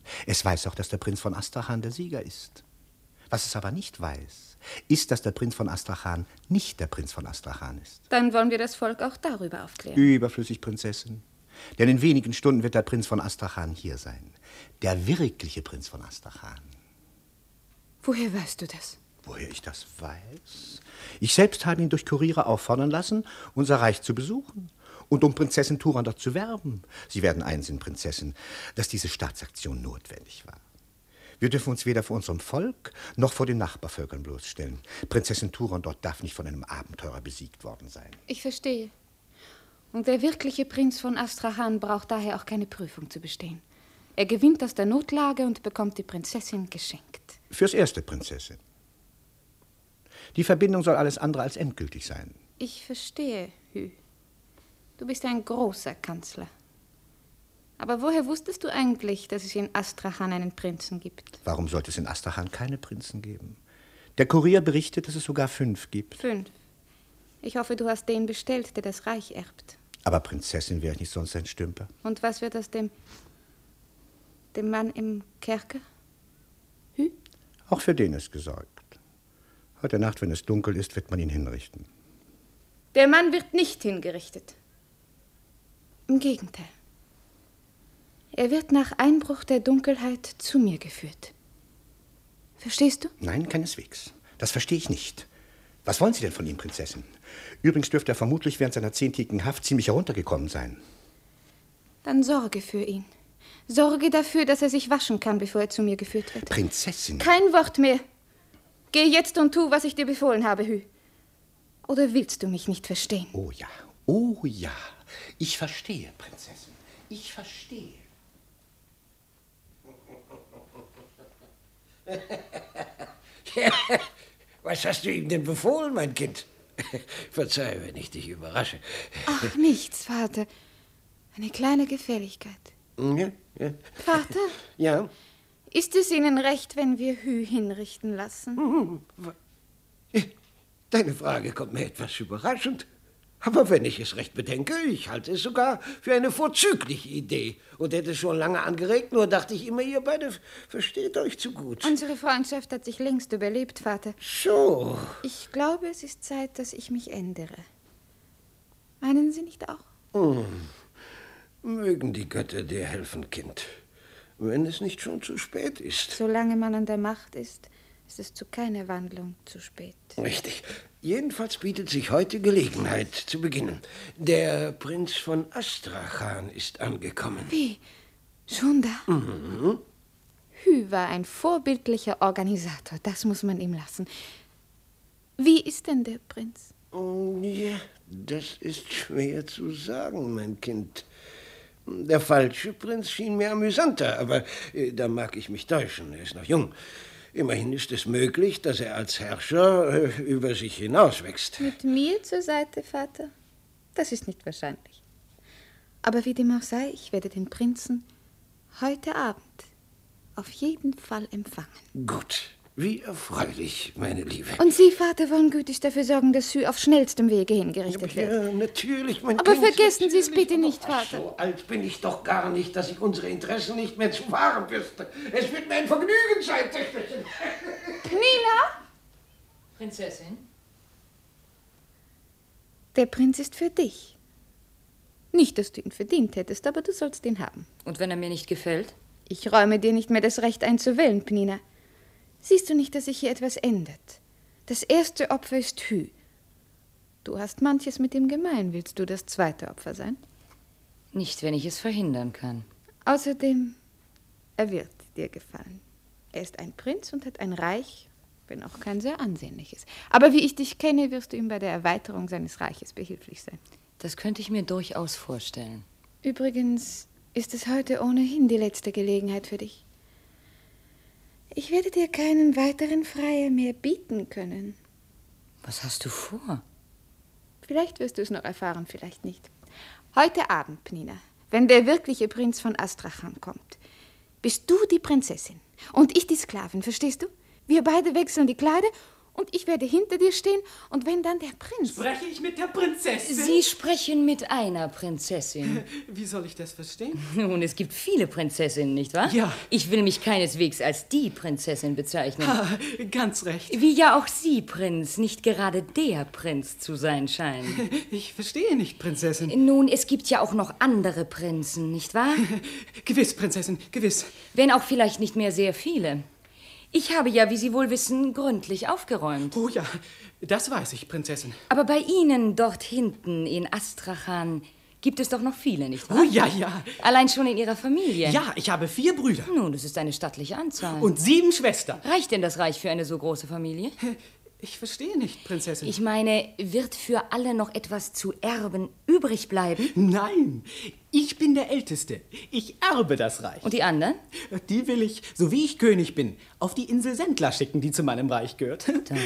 Es weiß auch, dass der Prinz von Astrachan der Sieger ist. Was es aber nicht weiß, ist, dass der Prinz von Astrachan nicht der Prinz von Astrachan ist. Dann wollen wir das Volk auch darüber aufklären. Überflüssig, Prinzessin. Denn in wenigen Stunden wird der Prinz von Astrachan hier sein. Der wirkliche Prinz von Astrachan. Woher weißt du das? Woher ich das weiß? Ich selbst habe ihn durch Kuriere auffordern lassen, unser Reich zu besuchen und um Prinzessin Turandot zu werben. Sie werden einsehen, Prinzessin, dass diese Staatsaktion notwendig war. Wir dürfen uns weder vor unserem Volk noch vor den Nachbarvölkern bloßstellen. Prinzessin Turandot darf nicht von einem Abenteurer besiegt worden sein. Ich verstehe. Und der wirkliche Prinz von Astrachan braucht daher auch keine Prüfung zu bestehen. Er gewinnt aus der Notlage und bekommt die Prinzessin geschenkt. Fürs Erste, Prinzessin. Die Verbindung soll alles andere als endgültig sein. Ich verstehe, Hü. Du bist ein großer Kanzler. Aber woher wusstest du eigentlich, dass es in Astrachan einen Prinzen gibt? Warum sollte es in Astrachan keine Prinzen geben? Der Kurier berichtet, dass es sogar fünf gibt. Fünf. Ich hoffe, du hast den bestellt, der das Reich erbt. Aber Prinzessin wäre ich nicht sonst ein Stümper. Und was wird aus dem... dem Mann im Kerker? Hü? Auch für den ist gesorgt. Heute Nacht, wenn es dunkel ist, wird man ihn hinrichten. Der Mann wird nicht hingerichtet. Im Gegenteil. Er wird nach Einbruch der Dunkelheit zu mir geführt. Verstehst du? Nein, keineswegs. Das verstehe ich nicht. Was wollen Sie denn von ihm, Prinzessin? Übrigens dürfte er vermutlich während seiner zehntägigen Haft ziemlich heruntergekommen sein. Dann sorge für ihn. Sorge dafür, dass er sich waschen kann, bevor er zu mir geführt wird. Prinzessin! Kein Wort mehr. Geh jetzt und tu, was ich dir befohlen habe, Hü. Oder willst du mich nicht verstehen? Oh ja, oh ja. Ich verstehe, Prinzessin. Ich verstehe. Was hast du ihm denn befohlen, mein Kind? Verzeih, wenn ich dich überrasche. Ach, nichts, Vater. Eine kleine Gefälligkeit. Ja, ja. Vater? Ja? Ist es Ihnen recht, wenn wir Hü hinrichten lassen? Deine Frage kommt mir etwas überraschend. Aber wenn ich es recht bedenke, ich halte es sogar für eine vorzügliche Idee und hätte es schon lange angeregt, nur dachte ich immer, ihr beide versteht euch zu gut. Unsere Freundschaft hat sich längst überlebt, Vater. So. Ich glaube, es ist Zeit, dass ich mich ändere. Meinen Sie nicht auch? Hm. Mögen die Götter dir helfen, Kind. Wenn es nicht schon zu spät ist. Solange man an der Macht ist, ist es zu keiner Wandlung zu spät. Richtig. Jedenfalls bietet sich heute Gelegenheit zu beginnen. Der Prinz von Astrachan ist angekommen. Wie? Schon da? Mhm. Hü war ein vorbildlicher Organisator, das muss man ihm lassen. Wie ist denn der Prinz? Oh, ja, das ist schwer zu sagen, mein Kind. Der falsche Prinz schien mir amüsanter, aber äh, da mag ich mich täuschen, er ist noch jung. Immerhin ist es möglich, dass er als Herrscher äh, über sich hinauswächst. Mit mir zur Seite, Vater? Das ist nicht wahrscheinlich. Aber wie dem auch sei, ich werde den Prinzen heute Abend auf jeden Fall empfangen. Gut, wie erfreulich, meine Liebe. Und Sie, Vater, wollen gütig dafür sorgen, dass Hü auf schnellstem Wege hingerichtet ja, wird. Ja, natürlich, mein Aber Kind. vergessen Sie es bitte nicht, Vater. So alt bin ich doch gar nicht, dass ich unsere Interessen nicht mehr zu wahren wüsste. Es wird mir ein Vergnügen sein, Töchterchen. Nina! Prinzessin? Der Prinz ist für dich. Nicht, dass du ihn verdient hättest, aber du sollst ihn haben. Und wenn er mir nicht gefällt? Ich räume dir nicht mehr das Recht ein zu wählen, Pnina. Siehst du nicht, dass sich hier etwas ändert? Das erste Opfer ist Hü. Du hast manches mit ihm gemein. Willst du das zweite Opfer sein? Nicht, wenn ich es verhindern kann. Außerdem, er wird dir gefallen. Er ist ein Prinz und hat ein Reich, wenn auch kein sehr ansehnliches. Aber wie ich dich kenne, wirst du ihm bei der Erweiterung seines Reiches behilflich sein. Das könnte ich mir durchaus vorstellen. Übrigens ist es heute ohnehin die letzte Gelegenheit für dich. Ich werde dir keinen weiteren Freier mehr bieten können. Was hast du vor? Vielleicht wirst du es noch erfahren, vielleicht nicht. Heute Abend, Pnina, wenn der wirkliche Prinz von Astrachan kommt, bist du die Prinzessin und ich die Sklavin, verstehst du? Wir beide wechseln die Kleider Und ich werde hinter dir stehen und wenn dann der Prinz... Spreche ich mit der Prinzessin? Sie sprechen mit einer Prinzessin. Wie soll ich das verstehen? Nun, es gibt viele Prinzessinnen, nicht wahr? Ja. Ich will mich keineswegs als die Prinzessin bezeichnen. Ha, ganz recht. Wie ja auch Sie, Prinz, nicht gerade der Prinz zu sein scheinen. Ich verstehe nicht, Prinzessin. Nun, es gibt ja auch noch andere Prinzen, nicht wahr? Gewiss, Prinzessin, gewiss. Wenn auch vielleicht nicht mehr sehr viele. Ich habe ja, wie Sie wohl wissen, gründlich aufgeräumt. Oh ja, das weiß ich, Prinzessin. Aber bei Ihnen dort hinten in Astrachan gibt es doch noch viele, nicht wahr? Oh ja, ja. Allein schon in Ihrer Familie. Ja, ich habe vier Brüder. Nun, das ist eine stattliche Anzahl. Und sieben Schwestern. Reicht denn das Reich für eine so große Familie? Ich verstehe nicht, Prinzessin. Ich meine, wird für alle noch etwas zu erben übrig bleiben? Nein, ich bin der Älteste. Ich erbe das Reich. Und die anderen? Die will ich, so wie ich König bin, auf die Insel Sendla schicken, die zu meinem Reich gehört. Toll.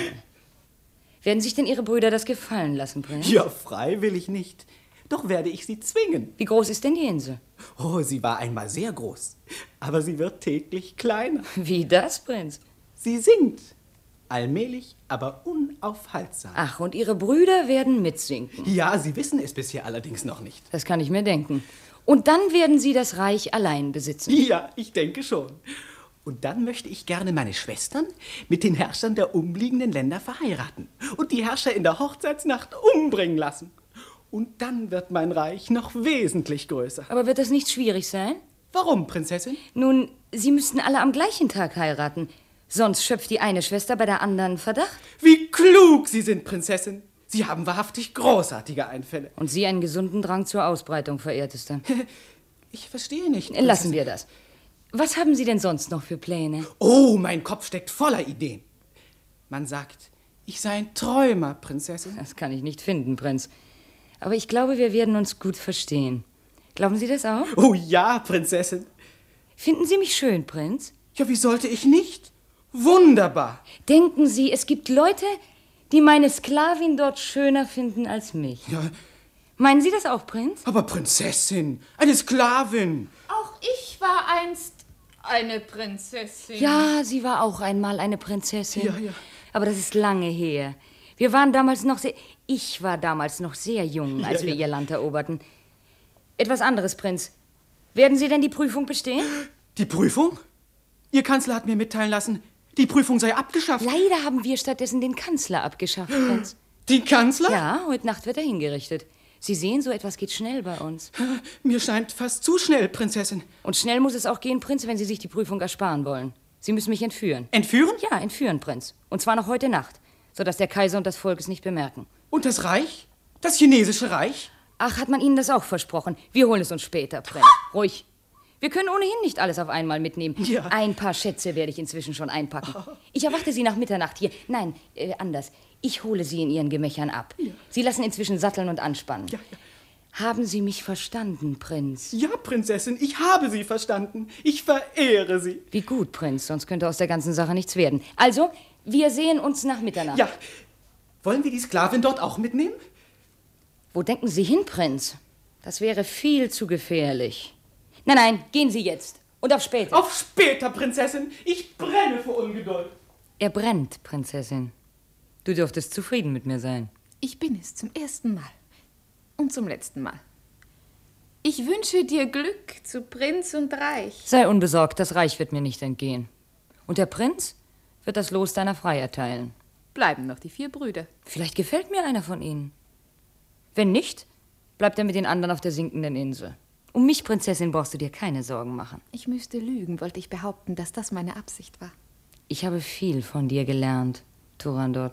Werden sich denn Ihre Brüder das gefallen lassen, Prinz? Ja, freiwillig nicht. Doch werde ich sie zwingen. Wie groß ist denn die Insel? Oh, sie war einmal sehr groß. Aber sie wird täglich kleiner. Wie das, Prinz? Sie sinkt. Allmählich, aber unaufhaltsam. Ach, und Ihre Brüder werden mitsinken. Ja, sie wissen es bisher allerdings noch nicht. Das kann ich mir denken. Und dann werden Sie das Reich allein besitzen. Ja, ich denke schon. Und dann möchte ich gerne meine Schwestern mit den Herrschern der umliegenden Länder verheiraten und die Herrscher in der Hochzeitsnacht umbringen lassen. Und dann wird mein Reich noch wesentlich größer. Aber wird das nicht schwierig sein? Warum, Prinzessin? Nun, Sie müssten alle am gleichen Tag heiraten. Sonst schöpft die eine Schwester bei der anderen Verdacht. Wie klug Sie sind, Prinzessin. Sie haben wahrhaftig großartige Einfälle. Und Sie einen gesunden Drang zur Ausbreitung, verehrtester. Ich verstehe nicht, Prinzessin. Lassen wir das. Was haben Sie denn sonst noch für Pläne? Oh, mein Kopf steckt voller Ideen. Man sagt, ich sei ein Träumer, Prinzessin. Das kann ich nicht finden, Prinz. Aber ich glaube, wir werden uns gut verstehen. Glauben Sie das auch? Oh ja, Prinzessin. Finden Sie mich schön, Prinz? Ja, wie sollte ich nicht? Wunderbar. Denken Sie, es gibt Leute, die meine Sklavin dort schöner finden als mich? Ja. Meinen Sie das auch, Prinz? Aber Prinzessin, eine Sklavin. Auch ich war einst eine Prinzessin. Ja, sie war auch einmal eine Prinzessin. Ja, ja. Aber das ist lange her. Wir waren damals noch sehr... Ich war damals noch sehr jung, als Ja, wir ja. ihr Land eroberten. Etwas anderes, Prinz. Werden Sie denn die Prüfung bestehen? Die Prüfung? Ihr Kanzler hat mir mitteilen lassen, die Prüfung sei abgeschafft. Leider haben wir stattdessen den Kanzler abgeschafft, Prinz. Den Kanzler? Ja, heute Nacht wird er hingerichtet. Sie sehen, so etwas geht schnell bei uns. Mir scheint fast zu schnell, Prinzessin. Und schnell muss es auch gehen, Prinz, wenn Sie sich die Prüfung ersparen wollen. Sie müssen mich entführen. Entführen? Ja, entführen, Prinz. Und zwar noch heute Nacht, sodass der Kaiser und das Volk es nicht bemerken. Und das Reich? Das chinesische Reich? Ach, hat man Ihnen das auch versprochen? Wir holen es uns später, Prinz. Ruhig. Wir können ohnehin nicht alles auf einmal mitnehmen. Ja. Ein paar Schätze werde ich inzwischen schon einpacken. Ich erwarte Sie nach Mitternacht hier. Nein, äh, anders. Ich hole Sie in Ihren Gemächern ab. Ja. Sie lassen inzwischen satteln und anspannen. Ja, ja. Haben Sie mich verstanden, Prinz? Ja, Prinzessin, ich habe Sie verstanden. Ich verehre Sie. Wie gut, Prinz, sonst könnte aus der ganzen Sache nichts werden. Also, wir sehen uns nach Mitternacht. Ja. Wollen wir die Sklavin dort auch mitnehmen? Wo denken Sie hin, Prinz? Das wäre viel zu gefährlich. Nein, nein, gehen Sie jetzt. Und auf später. Auf später, Prinzessin. Ich brenne vor Ungeduld. Er brennt, Prinzessin. Du dürftest zufrieden mit mir sein. Ich bin es zum ersten Mal. Und zum letzten Mal. Ich wünsche dir Glück zu Prinz und Reich. Sei unbesorgt, das Reich wird mir nicht entgehen. Und der Prinz wird das Los deiner Freier teilen. Bleiben noch die vier Brüder. Vielleicht gefällt mir einer von ihnen. Wenn nicht, bleibt er mit den anderen auf der sinkenden Insel. Um mich, Prinzessin, brauchst du dir keine Sorgen machen. Ich müsste lügen, wollte ich behaupten, dass das meine Absicht war. Ich habe viel von dir gelernt, Turandot.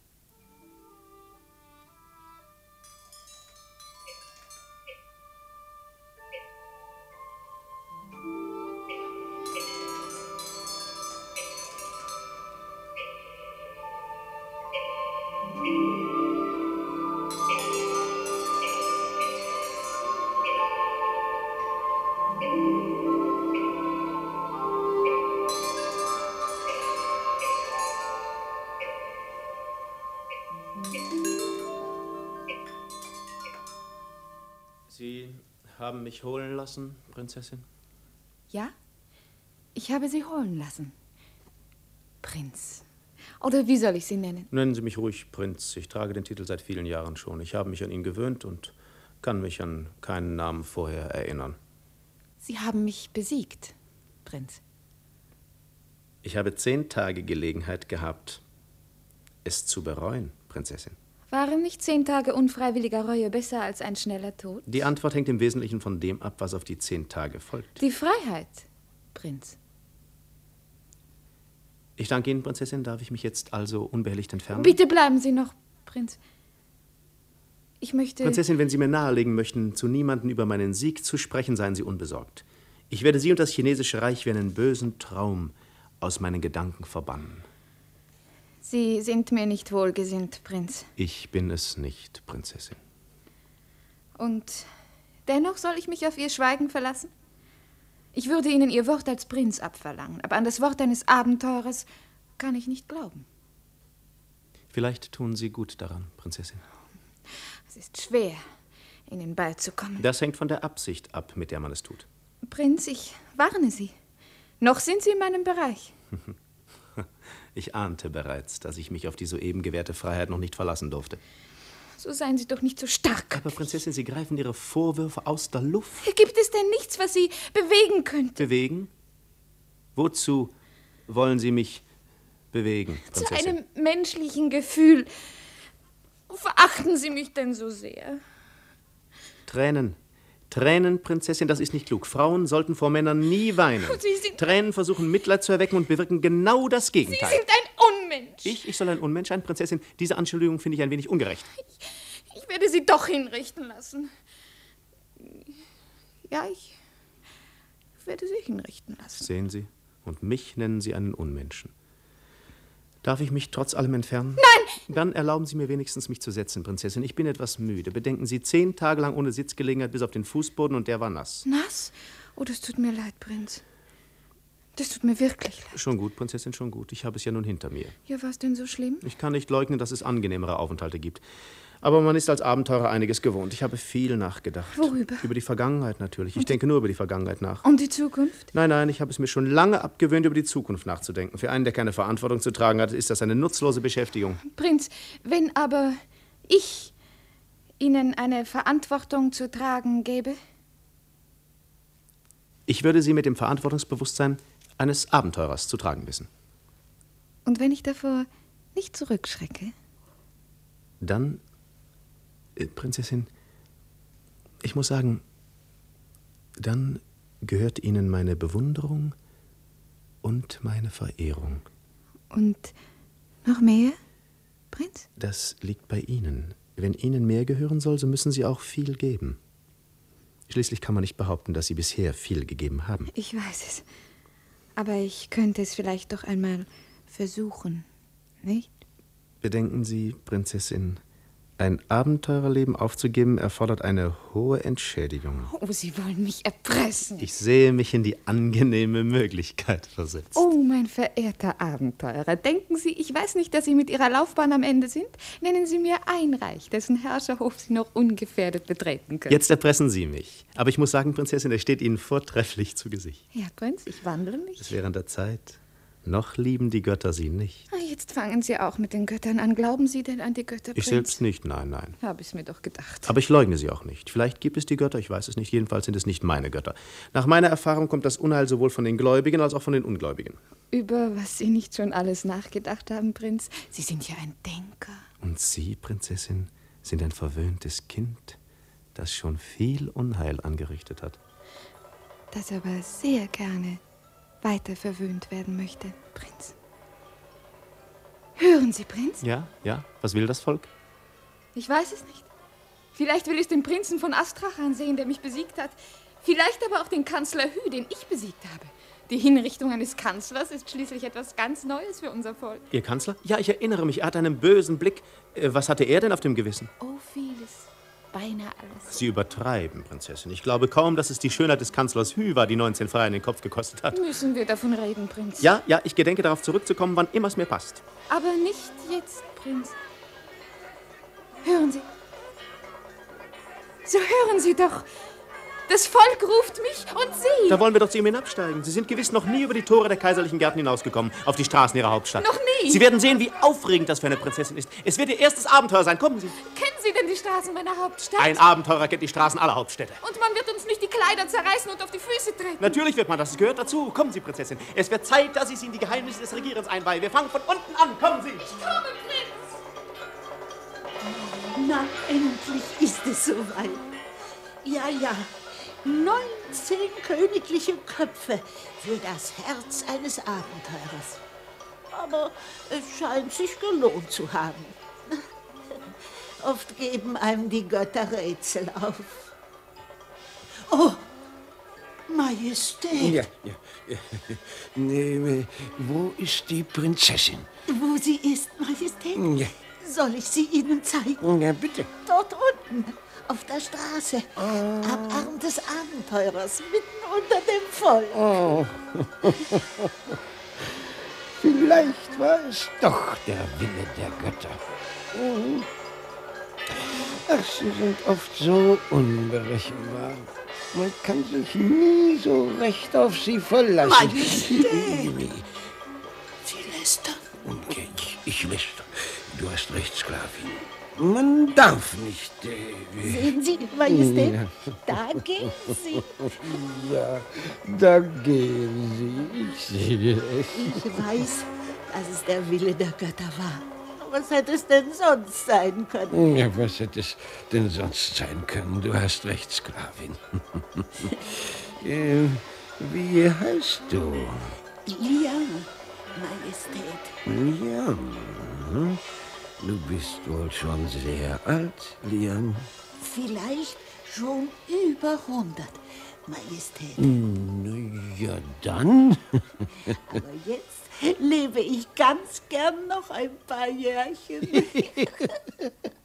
Sie haben mich holen lassen, Prinzessin? Ja, ich habe sie holen lassen. Prinz, Oder wie soll ich Sie nennen? Nennen Sie mich ruhig Prinz. Ich trage den Titel seit vielen Jahren schon. Ich habe mich an ihn gewöhnt und kann mich an keinen Namen vorher erinnern. Sie haben mich besiegt, Prinz. Ich habe zehn Tage Gelegenheit gehabt, es zu bereuen, Prinzessin. Waren nicht zehn Tage unfreiwilliger Reue besser als ein schneller Tod? Die Antwort hängt im Wesentlichen von dem ab, was auf die zehn Tage folgt. Die Freiheit, Prinz. Ich danke Ihnen, Prinzessin. Darf ich mich jetzt also unbehelligt entfernen? Bitte bleiben Sie noch, Prinz. Ich möchte... Prinzessin, wenn Sie mir nahelegen möchten, zu niemandem über meinen Sieg zu sprechen, seien Sie unbesorgt. Ich werde Sie und das chinesische Reich wie einen bösen Traum aus meinen Gedanken verbannen. Sie sind mir nicht wohlgesinnt, Prinz. Ich bin es nicht, Prinzessin. Und dennoch soll ich mich auf Ihr Schweigen verlassen? Ich würde Ihnen Ihr Wort als Prinz abverlangen, aber an das Wort eines Abenteurers kann ich nicht glauben. Vielleicht tun Sie gut daran, Prinzessin. Es ist schwer, Ihnen beizukommen. Das hängt von der Absicht ab, mit der man es tut. Prinz, ich warne Sie. Noch sind Sie in meinem Bereich. Ich ahnte bereits, dass ich mich auf die soeben gewährte Freiheit noch nicht verlassen durfte. So seien Sie doch nicht so stark. Aber Prinzessin, Sie greifen Ihre Vorwürfe aus der Luft. Gibt es denn nichts, was Sie bewegen könnte? Bewegen? Wozu wollen Sie mich bewegen, Prinzessin? Zu einem menschlichen Gefühl. Verachten Sie mich denn so sehr? Tränen. Tränen, Prinzessin, das ist nicht klug. Frauen sollten vor Männern nie weinen. Sie sind Tränen versuchen Mitleid zu erwecken und bewirken genau das Gegenteil. Sie sind ein Unmensch. Ich? Ich soll ein Unmensch sein, Prinzessin? Diese Anschuldigung finde ich ein wenig ungerecht. Ich, ich werde Sie doch hinrichten lassen. Ja, ich werde Sie hinrichten lassen. Sehen Sie? Und mich nennen Sie einen Unmenschen. Darf ich mich trotz allem entfernen? Nein! Dann erlauben Sie mir wenigstens, mich zu setzen, Prinzessin. Ich bin etwas müde. Bedenken Sie, zehn Tage lang ohne Sitzgelegenheit bis auf den Fußboden und der war nass. Nass? Oh, das tut mir leid, Prinz. Das tut mir wirklich leid. Schon gut, Prinzessin, schon gut. Ich habe es ja nun hinter mir. Ja, war es denn so schlimm? Ich kann nicht leugnen, dass es angenehmere Aufenthalte gibt. Aber man ist als Abenteurer einiges gewohnt. Ich habe viel nachgedacht. Worüber? Über die Vergangenheit natürlich. Ich denke nur über die Vergangenheit nach. Und die Zukunft? Nein, nein, ich habe es mir schon lange abgewöhnt, über die Zukunft nachzudenken. Für einen, der keine Verantwortung zu tragen hat, ist das eine nutzlose Beschäftigung. Prinz, wenn aber ich Ihnen eine Verantwortung zu tragen gäbe? Ich würde Sie mit dem Verantwortungsbewusstsein eines Abenteurers zu tragen wissen. Und wenn ich davor nicht zurückschrecke? Dann, äh, Prinzessin, ich muss sagen, dann gehört Ihnen meine Bewunderung und meine Verehrung. Und noch mehr, Prinz? Das liegt bei Ihnen. Wenn Ihnen mehr gehören soll, so müssen Sie auch viel geben. Schließlich kann man nicht behaupten, dass Sie bisher viel gegeben haben. Ich weiß es. Aber ich könnte es vielleicht doch einmal versuchen, nicht? Bedenken Sie, Prinzessin, ein Abenteurerleben aufzugeben erfordert eine hohe Entschädigung. Oh, Sie wollen mich erpressen. Ich sehe mich in die angenehme Möglichkeit versetzt. Oh, mein verehrter Abenteurer, denken Sie, ich weiß nicht, dass Sie mit Ihrer Laufbahn am Ende sind? Nennen Sie mir ein Reich, dessen Herrscherhof Sie noch ungefährdet betreten können. Jetzt erpressen Sie mich. Aber ich muss sagen, Prinzessin, er steht Ihnen vortrefflich zu Gesicht. Ja, Prinz, ich wandle mich. Es wäre an der Zeit. Noch lieben die Götter Sie nicht. Ah, jetzt fangen Sie auch mit den Göttern an. Glauben Sie denn an die Götter, Prinz? Ich selbst nicht, nein, nein. Habe ich mir doch gedacht. Aber ich leugne sie auch nicht. Vielleicht gibt es die Götter, ich weiß es nicht. Jedenfalls sind es nicht meine Götter. Nach meiner Erfahrung kommt das Unheil sowohl von den Gläubigen als auch von den Ungläubigen. Über was Sie nicht schon alles nachgedacht haben, Prinz? Sie sind ja ein Denker. Und Sie, Prinzessin, sind ein verwöhntes Kind, das schon viel Unheil angerichtet hat. Das aber sehr gerne weiter verwöhnt werden möchte, Prinz. Hören Sie, Prinz? Ja, ja. Was will das Volk? Ich weiß es nicht. Vielleicht will es den Prinzen von Astrachan sehen, der mich besiegt hat. Vielleicht aber auch den Kanzler Hü, den ich besiegt habe. Die Hinrichtung eines Kanzlers ist schließlich etwas ganz Neues für unser Volk. Ihr Kanzler? Ja, ich erinnere mich. Er hat einen bösen Blick. Äh, was hatte er denn auf dem Gewissen? Oh, vieles. Beinahe alles. Sie übertreiben, Prinzessin. Ich glaube kaum, dass es die Schönheit des Kanzlers Hü war, die neunzehn Freier den Kopf gekostet hat. Müssen wir davon reden, Prinz? Ja, ja, ich gedenke darauf zurückzukommen, wann immer es mir passt. Aber nicht jetzt, Prinz. Hören Sie. So hören Sie doch. Das Volk ruft mich und Sie. Da wollen wir doch zu ihm hinabsteigen. Sie sind gewiss noch nie über die Tore der kaiserlichen Gärten hinausgekommen, auf die Straßen ihrer Hauptstadt. Noch nie? Sie werden sehen, wie aufregend das für eine Prinzessin ist. Es wird Ihr erstes Abenteuer sein. Kommen Sie. Kennen Sie denn die Straßen meiner Hauptstadt? Ein Abenteurer kennt die Straßen aller Hauptstädte. Und man wird uns nicht die Kleider zerreißen und auf die Füße treten. Natürlich wird man das. Es gehört dazu. Kommen Sie, Prinzessin. Es wird Zeit, dass ich Sie in die Geheimnisse des Regierens einweihe. Wir fangen von unten an. Kommen Sie. Ich komme, Prinz. Na, endlich ist es soweit. Ja, ja, neunzehn königliche Köpfe für das Herz eines Abenteurers. Aber es scheint sich gelohnt zu haben. Oft geben einem die Götter Rätsel auf. Oh, Majestät. Ja, ja. ja. Nee, wo ist die Prinzessin? Wo sie ist, Majestät? Ja. Soll ich sie Ihnen zeigen? Ja, bitte. Dort unten, auf der Straße, am Arm des Abenteurers, mitten unter dem Volk. Oh. Vielleicht war es doch der Wille der Götter. Mhm. Ach, sie sind oft so unberechenbar. Man kann sich nie so recht auf sie verlassen. Majestät! Sie lästern. Ich, ich lästere. Du hast recht, Sklavin. Man darf nicht... Äh, Sehen Sie, Majestät, ja. Da gehen Sie. Ja, da gehen Sie. Ich sehe es. Ich weiß, dass es der Wille der Götter war. Was hätte es denn sonst sein können? Ja, was hätte es denn sonst sein können? Du hast recht, Sklavin. äh, wie heißt du? Lian, Majestät. Lian. Hm? Du bist wohl schon sehr alt, Lian. Vielleicht schon über hundert, Majestät. Na ja, dann. Aber jetzt lebe ich ganz gern noch ein paar Jährchen.